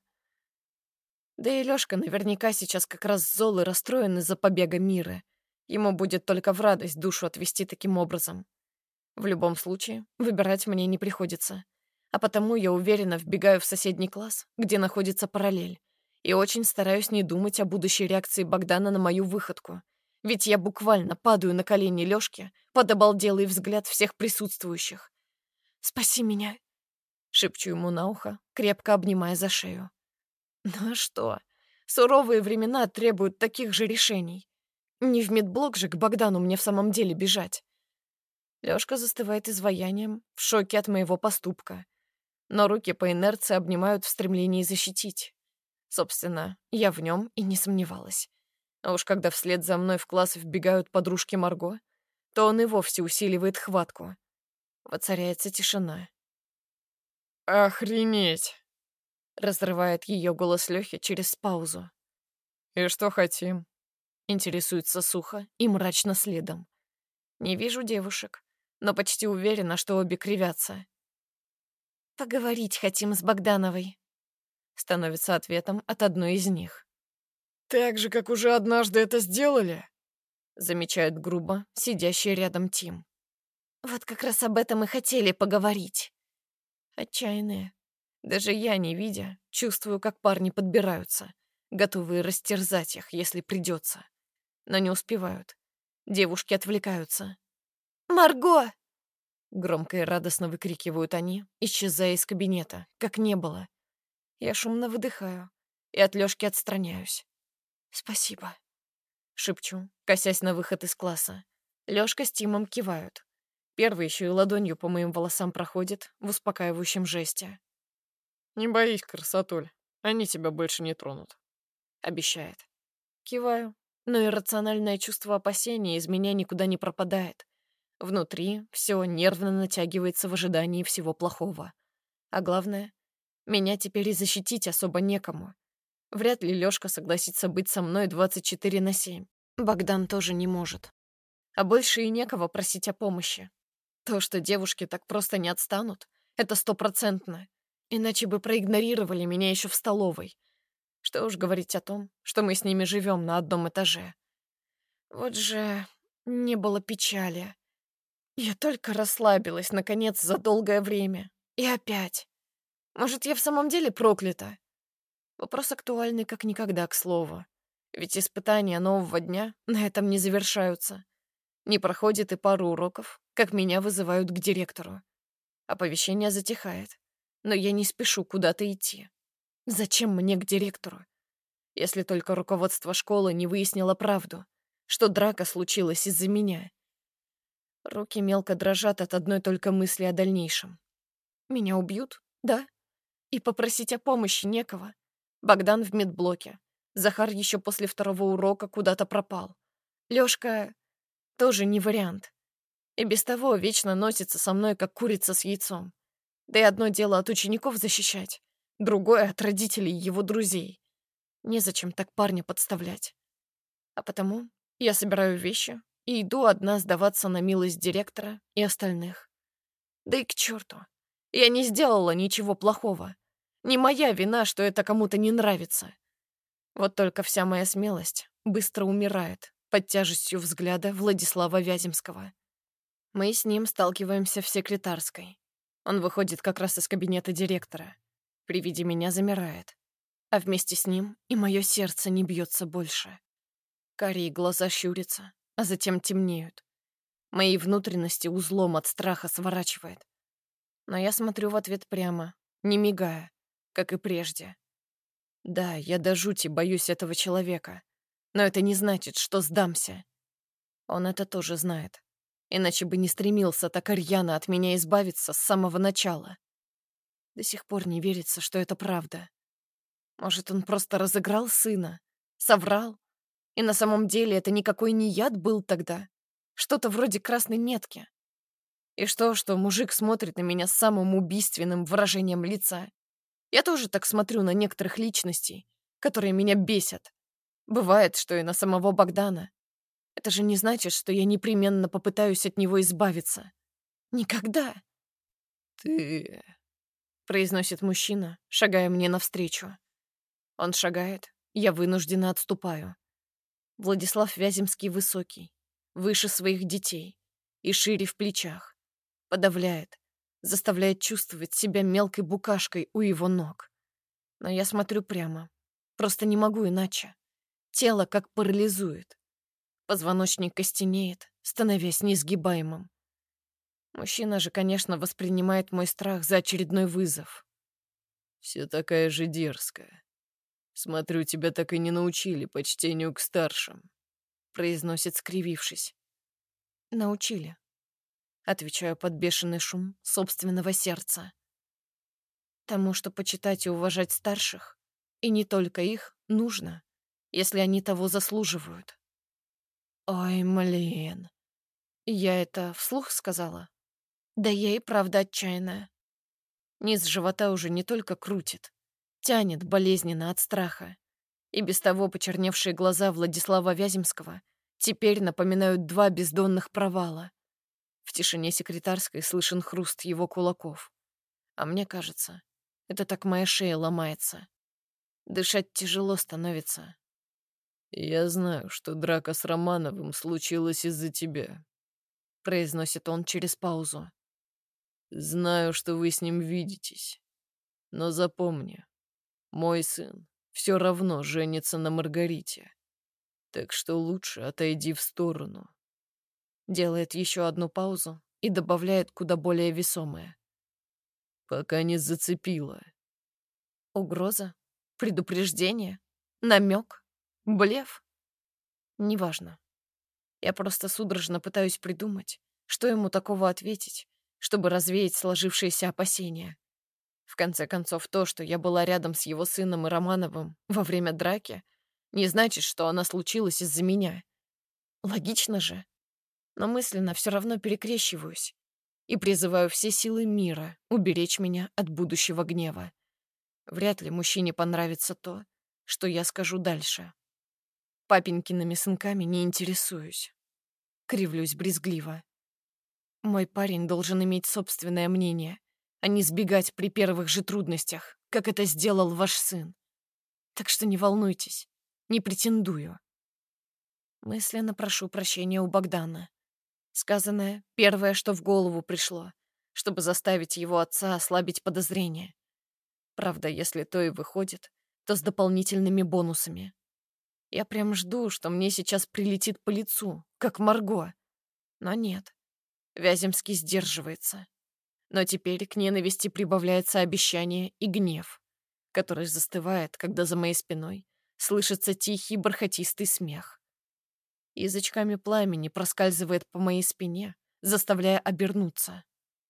Да и Лёшка наверняка сейчас как раз зол и расстроен из-за побега Миры. Ему будет только в радость душу отвести таким образом. В любом случае, выбирать мне не приходится. А потому я уверенно вбегаю в соседний класс, где находится параллель, и очень стараюсь не думать о будущей реакции Богдана на мою выходку. Ведь я буквально падаю на колени Лёшки под обалделый взгляд всех присутствующих. «Спаси меня!» — шепчу ему на ухо, крепко обнимая за шею. Ну а что? Суровые времена требуют таких же решений. Не в медблок же к Богдану мне в самом деле бежать. Лёшка застывает изваянием, в шоке от моего поступка. Но руки по инерции обнимают в стремлении защитить. Собственно, я в нем и не сомневалась. А уж когда вслед за мной в класс вбегают подружки Марго, то он и вовсе усиливает хватку. Воцаряется тишина. «Охренеть!» — разрывает ее голос Лёхи через паузу. «И что хотим?» — интересуется сухо и мрачно следом. Не вижу девушек, но почти уверена, что обе кривятся. «Поговорить хотим с Богдановой», — становится ответом от одной из них. «Так же, как уже однажды это сделали?» — замечает грубо сидящий рядом Тим. «Вот как раз об этом и хотели поговорить». Отчаянные. Даже я, не видя, чувствую, как парни подбираются, готовые растерзать их, если придется. Но не успевают. Девушки отвлекаются. «Марго!» Громко и радостно выкрикивают они, исчезая из кабинета, как не было. Я шумно выдыхаю и от Лёшки отстраняюсь. «Спасибо», — шепчу, косясь на выход из класса. Лёшка с Тимом кивают. Первый еще и ладонью по моим волосам проходит в успокаивающем жесте. «Не боись, красотуль, они тебя больше не тронут», — обещает. Киваю, но иррациональное чувство опасения из меня никуда не пропадает. Внутри все нервно натягивается в ожидании всего плохого. А главное, меня теперь и защитить особо некому. Вряд ли Лёшка согласится быть со мной 24/7. Богдан тоже не может. А больше и некого просить о помощи. То, что девушки так просто не отстанут, это 100%. Иначе бы проигнорировали меня еще в столовой. Что уж говорить о том, что мы с ними живем на одном этаже. Вот же не было печали. Я только расслабилась, наконец, за долгое время. И опять. Может, я в самом деле проклята? Вопрос актуальный как никогда, к слову. Ведь испытания нового дня на этом не завершаются. Не проходит и пару уроков, как меня вызывают к директору. Оповещение затихает, но я не спешу куда-то идти. Зачем мне к директору? Если только руководство школы не выяснило правду, что драка случилась из-за меня. Руки мелко дрожат от одной только мысли о дальнейшем. Меня убьют? Да. И попросить о помощи некого. Богдан в медблоке. Захар еще после второго урока куда-то пропал. Лёшка тоже не вариант. И без того вечно носится со мной, как курица с яйцом. Да и одно дело от учеников защищать, другое — от родителей его друзей. Незачем так парня подставлять. А потому я собираю вещи и иду одна сдаваться на милость директора и остальных. Да и к черту. Я не сделала ничего плохого. Не моя вина, что это кому-то не нравится. Вот только вся моя смелость быстро умирает под тяжестью взгляда Владислава Вяземского. Мы с ним сталкиваемся в секретарской. Он выходит как раз из кабинета директора. При виде меня замирает. А вместе с ним и мое сердце не бьется больше. Карие глаза щурятся, а затем темнеют. Мои внутренности узлом от страха сворачивает. Но я смотрю в ответ прямо, не мигая, как и прежде. Да, я до жути боюсь этого человека, но это не значит, что сдамся. Он это тоже знает, иначе бы не стремился так рьяно от меня избавиться с самого начала. До сих пор не верится, что это правда. Может, он просто разыграл сына, соврал, и на самом деле это никакой не яд был тогда, что-то вроде красной метки. И что мужик смотрит на меня с самым убийственным выражением лица. Я тоже так смотрю на некоторых личностей, которые меня бесят. Бывает, что и на самого Богдана. Это же не значит, что я непременно попытаюсь от него избавиться. Никогда. «Ты...» — произносит мужчина, шагая мне навстречу. Он шагает, я вынужденно отступаю. Владислав Вяземский высокий, выше своих детей и шире в плечах. Подавляет, заставляет чувствовать себя мелкой букашкой у его ног. Но я смотрю прямо. Просто не могу иначе. Тело как парализует. Позвоночник костенеет, становясь несгибаемым. Мужчина же, конечно, воспринимает мой страх за очередной вызов. «Все такая же дерзкая. Смотрю, тебя так и не научили почтению к старшим», — произносит, скривившись. Научили. Отвечаю под бешеный шум собственного сердца. Тому, что почитать и уважать старших, и не только их, нужно, если они того заслуживают. Ой, блин. Я это вслух сказала? Да я и правда отчаянная. Низ живота уже не только крутит, тянет болезненно от страха. И без того почерневшие глаза Владислава Вяземского теперь напоминают два бездонных провала. В тишине секретарской слышен хруст его кулаков. А мне кажется, это так моя шея ломается. Дышать тяжело становится. «Я знаю, что драка с Романовым случилась из-за тебя», — произносит он через паузу. «Знаю, что вы с ним видитесь. Но запомни, мой сын все равно женится на Маргарите. Так что лучше отойди в сторону». Делает еще одну паузу и добавляет куда более весомое. «Пока не зацепила». Угроза? Предупреждение? Намек? Блеф? Неважно. Я просто судорожно пытаюсь придумать, что ему такого ответить, чтобы развеять сложившиеся опасения. В конце концов, то, что я была рядом с его сыном и Романовым во время драки, не значит, что она случилась из-за меня. Логично же. Но мысленно все равно перекрещиваюсь и призываю все силы мира уберечь меня от будущего гнева. Вряд ли мужчине понравится то, что я скажу дальше. Папенькиными сынками не интересуюсь. Кривлюсь брезгливо. Мой парень должен иметь собственное мнение, а не сбегать при первых же трудностях, как это сделал ваш сын. Так что не волнуйтесь, не претендую. Мысленно прошу прощения у Богдана. Сказанное — первое, что в голову пришло, чтобы заставить его отца ослабить подозрения. Правда, если то и выходит, то с дополнительными бонусами. Я прям жду, что мне сейчас прилетит по лицу, как Марго. Но нет. Вяземский сдерживается. Но теперь к ненависти прибавляется обещание и гнев, который застывает, когда за моей спиной слышится тихий бархатистый смех. Язычками пламени проскальзывает по моей спине, заставляя обернуться.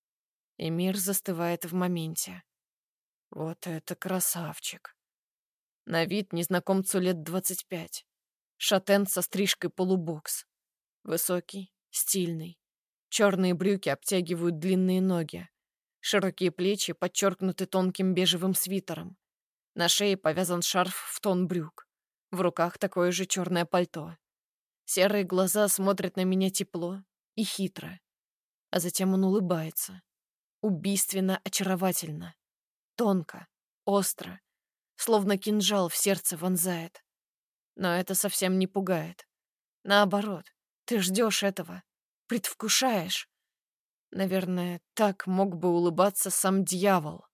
И мир застывает в моменте. Вот это красавчик. На вид незнакомцу лет 25. Шатен со стрижкой полубокс. Высокий, стильный. Черные брюки обтягивают длинные ноги. Широкие плечи подчеркнуты тонким бежевым свитером. На шее повязан шарф в тон брюк. В руках такое же черное пальто. Серые глаза смотрят на меня тепло и хитро. А затем он улыбается. Убийственно очаровательно. Тонко, остро. Словно кинжал в сердце вонзает. Но это совсем не пугает. Наоборот, ты ждешь этого. Предвкушаешь. Наверное, так мог бы улыбаться сам дьявол.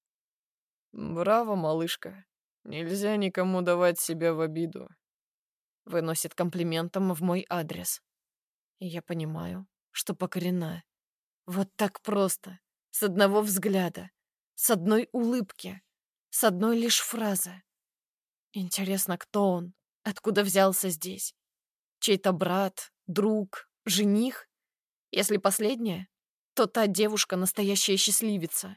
«Браво, малышка. Нельзя никому давать себя в обиду». Выносит комплиментом в мой адрес. И я понимаю, что покорена. Вот так просто. С одного взгляда. С одной улыбки. С одной лишь фразы. Интересно, кто он? Откуда взялся здесь? Чей-то брат, друг, жених? Если последнее, то та девушка настоящая счастливица.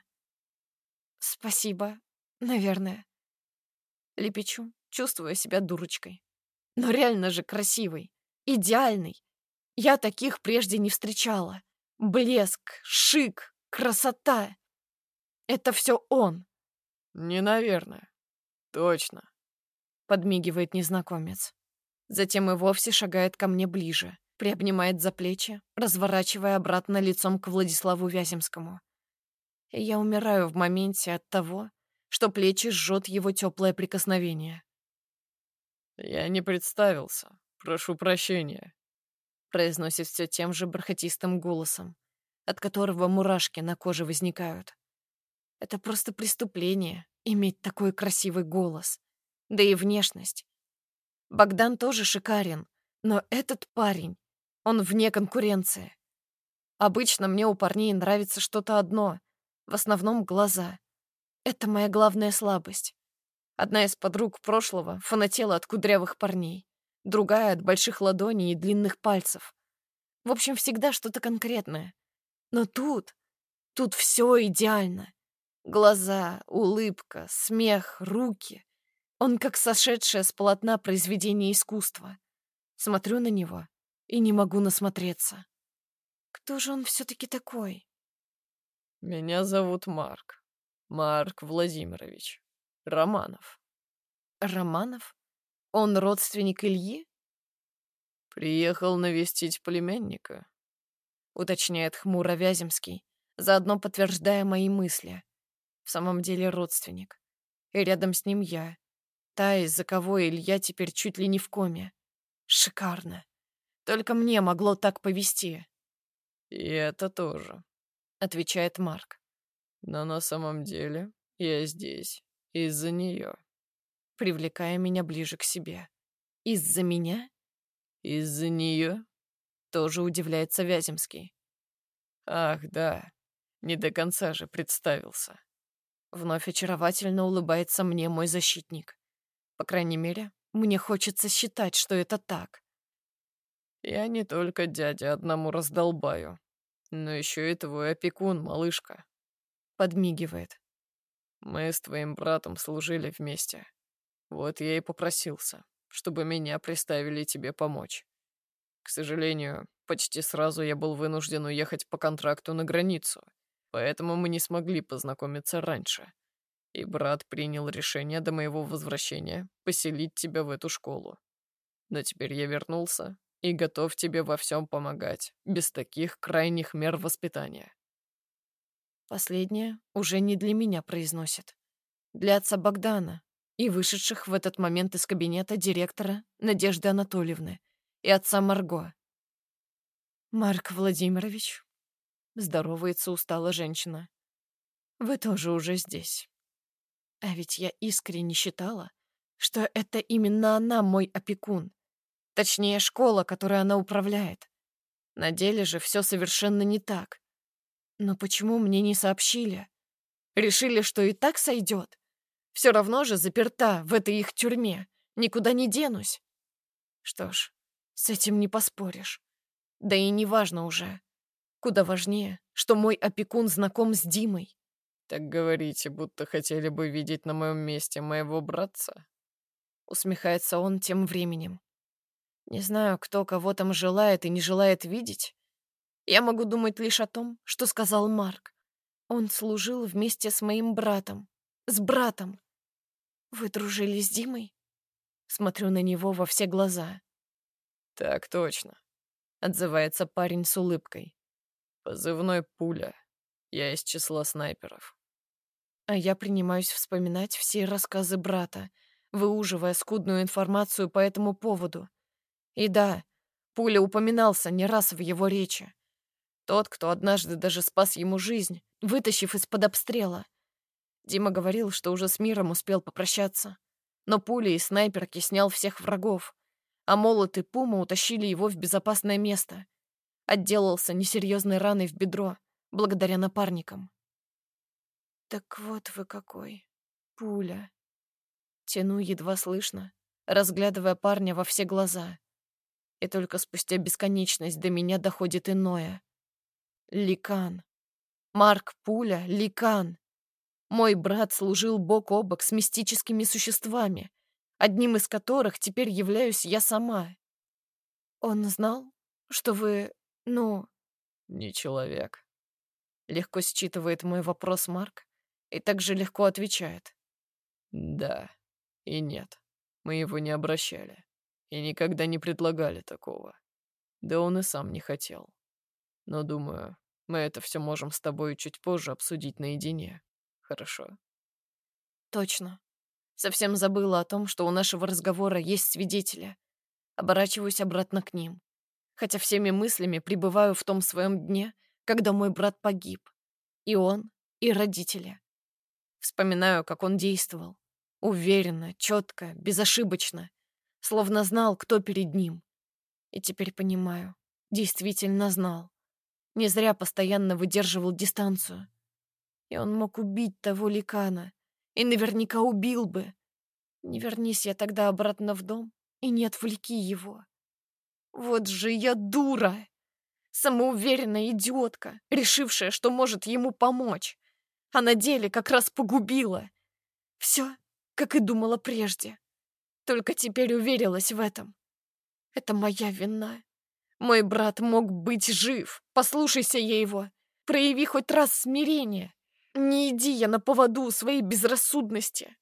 Спасибо, наверное. Лепечу, чувствуя себя дурочкой. Но реально же красивый, идеальный. Я таких прежде не встречала. Блеск, шик, красота. Это все он, «Не наверное. Точно». подмигивает незнакомец. Затем и вовсе шагает ко мне ближе, приобнимает за плечи, разворачивая обратно лицом к Владиславу Вяземскому. И я умираю в моменте от того, что плечи жжет его теплое прикосновение. «Я не представился. Прошу прощения». Произносит все тем же бархатистым голосом, от которого мурашки на коже возникают. Это просто преступление — иметь такой красивый голос. Да и внешность. Богдан тоже шикарен, но этот парень, он вне конкуренции. Обычно мне у парней нравится что-то одно, в основном глаза. Это моя главная слабость. Одна из подруг прошлого фанатела от кудрявых парней, другая — от больших ладоней и длинных пальцев. В общем, всегда что-то конкретное. Но тут все идеально. Глаза, улыбка, смех, руки. Он как сошедшее с полотна произведение искусства. Смотрю на него и не могу насмотреться. Кто же он все-таки такой? «Меня зовут Марк. Марк Владимирович. Романов». Романов? Он родственник Ильи? «Приехал навестить племянника». Уточняет хмуро Вяземский, заодно подтверждая мои мысли. В самом деле родственник. И рядом с ним я. Та, из-за кого Илья теперь чуть ли не в коме. Шикарно. Только мне могло так повести, «И это тоже. отвечает Марк, Но на самом деле я здесь из-за нее». привлекая меня ближе к себе. Из-за меня? «Из-за нее? Тоже удивляется Вяземский. Ах, да. Не до конца же представился». Вновь очаровательно улыбается мне мой защитник. По крайней мере, мне хочется считать, что это так. Я не только дядя одному раздолбаю, но еще и твой опекун, малышка. Подмигивает. Мы с твоим братом служили вместе. Вот я и попросился, чтобы меня приставили тебе помочь. К сожалению, почти сразу я был вынужден уехать по контракту на границу, поэтому мы не смогли познакомиться раньше. И брат принял решение до моего возвращения поселить тебя в эту школу. Но теперь я вернулся и готов тебе во всем помогать, без таких крайних мер воспитания. Последнее уже не для меня произносит. Для отца Богдана и вышедших в этот момент из кабинета директора Надежды Анатольевны и отца Марго. «Марк Владимирович», — здоровается устала женщина, — «вы тоже уже здесь. А ведь я искренне считала, что это именно она мой опекун. Точнее, школа, которой она управляет. На деле же все совершенно не так. Но почему мне не сообщили? Решили, что и так сойдет? Все равно же заперта в этой их тюрьме. Никуда не денусь. Что ж, с этим не поспоришь. Да и не важно уже. Куда важнее, что мой опекун знаком с Димой. Так говорите, будто хотели бы видеть на моем месте моего братца? Усмехается он тем временем. Не знаю, кто кого там желает и не желает видеть. Я могу думать лишь о том, что сказал Марк. Он служил вместе с моим братом. С братом. Вы дружили с Димой? Смотрю на него во все глаза. Так точно. Отзывается парень с улыбкой. Позывной «Пуля». Я из числа снайперов. А я принимаюсь вспоминать все рассказы брата, выуживая скудную информацию по этому поводу. И да, Пуля упоминался не раз в его речи. Тот, кто однажды даже спас ему жизнь, вытащив из-под обстрела. Дима говорил, что уже с миром успел попрощаться. Но Пуля из снайперки снял всех врагов, а Молот и Пума утащили его в безопасное место. Отделался несерьезной раной в бедро, благодаря напарникам. «Так вот вы какой, Пуля!» Тяну едва слышно, разглядывая парня во все глаза. И только спустя бесконечность до меня доходит иное. Ликан. Марк Пуля — Ликан. Мой брат служил бок о бок с мистическими существами, одним из которых теперь являюсь я сама. Он знал, что вы, Не человек. легко считывает мой вопрос Марк и также легко отвечает. Да и нет. Мы его не обращали. И никогда не предлагали такого. Да он и сам не хотел. Но, думаю, мы это все можем с тобой чуть позже обсудить наедине. Хорошо? Точно. Совсем забыла о том, что у нашего разговора есть свидетели. Оборачиваюсь обратно к ним. Хотя всеми мыслями пребываю в том своем дне, когда мой брат погиб. И он, и родители. Вспоминаю, как он действовал. Уверенно, четко, безошибочно. Словно знал, кто перед ним. И теперь понимаю. Действительно знал. Не зря постоянно выдерживал дистанцию. И он мог убить того Ликана. И наверняка убил бы. Не вернись я тогда обратно в дом и не отвлеки его. Вот же я дура! Самоуверенная идиотка, решившая, что может ему помочь. А на деле как раз погубила. Все, как и думала прежде. Только теперь уверилась в этом. Это моя вина. Мой брат мог быть жив. Послушайся я его. Прояви хоть раз смирение. Не иди я на поводу у своей безрассудности.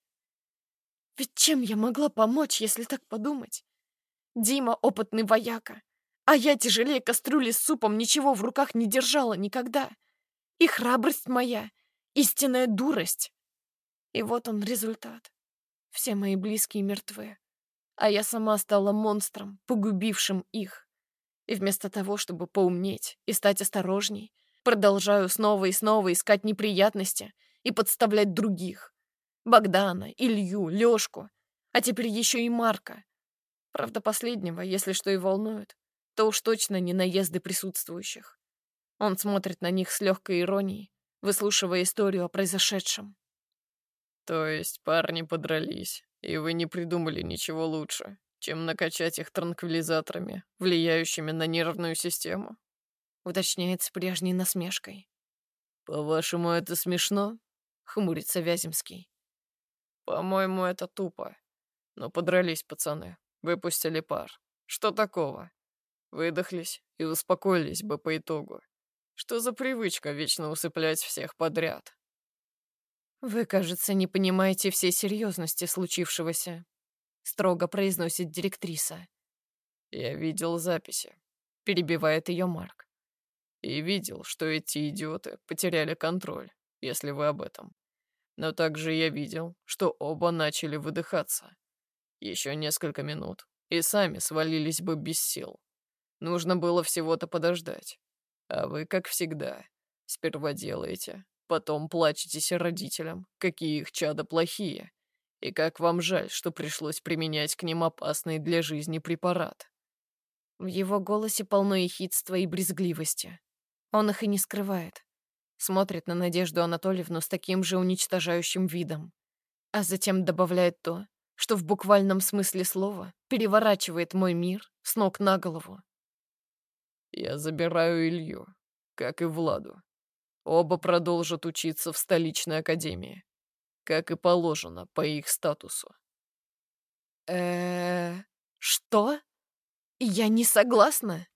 Ведь чем я могла помочь, если так подумать? Дима — опытный вояка, а я тяжелее кастрюли с супом ничего в руках не держала никогда. И храбрость моя — истинная дурость. И вот он результат. Все мои близкие мертвы, а я сама стала монстром, погубившим их. И вместо того, чтобы поумнеть и стать осторожней, продолжаю снова и снова искать неприятности и подставлять других. Богдана, Илью, Лёшку, а теперь еще и Марка. Правда, последнего, если что и волнует, то уж точно не наезды присутствующих. Он смотрит на них с легкой иронией, выслушивая историю о произошедшем. То есть парни подрались, и вы не придумали ничего лучше, чем накачать их транквилизаторами, влияющими на нервную систему. Уточняет с прежней насмешкой. По-вашему, это смешно? Хмурится Вяземский. По-моему, это тупо. Но подрались пацаны, выпустили пар. Что такого? Выдохлись и успокоились бы по итогу. Что за привычка вечно усыплять всех подряд? Вы, кажется, не понимаете всей серьезности случившегося. Строго произносит директриса. Я видел записи. Перебивает ее Марк. И видел, что эти идиоты потеряли контроль, если вы об этом. Но также я видел, что оба начали выдыхаться. Еще несколько минут, и сами свалились бы без сил. Нужно было всего-то подождать. А вы, как всегда, сперва делаете, потом плачетесь родителям, какие их чада плохие, и как вам жаль, что пришлось применять к ним опасный для жизни препарат. В его голосе полно ехидства и брезгливости. Он их и не скрывает. Смотрит на Надежду Анатольевну с таким же уничтожающим видом. А затем добавляет то, что в буквальном смысле слова переворачивает мой мир с ног на голову. Я забираю Илью, как и Владу. Оба продолжат учиться в столичной академии, как и положено по их статусу. Что? Я не согласна.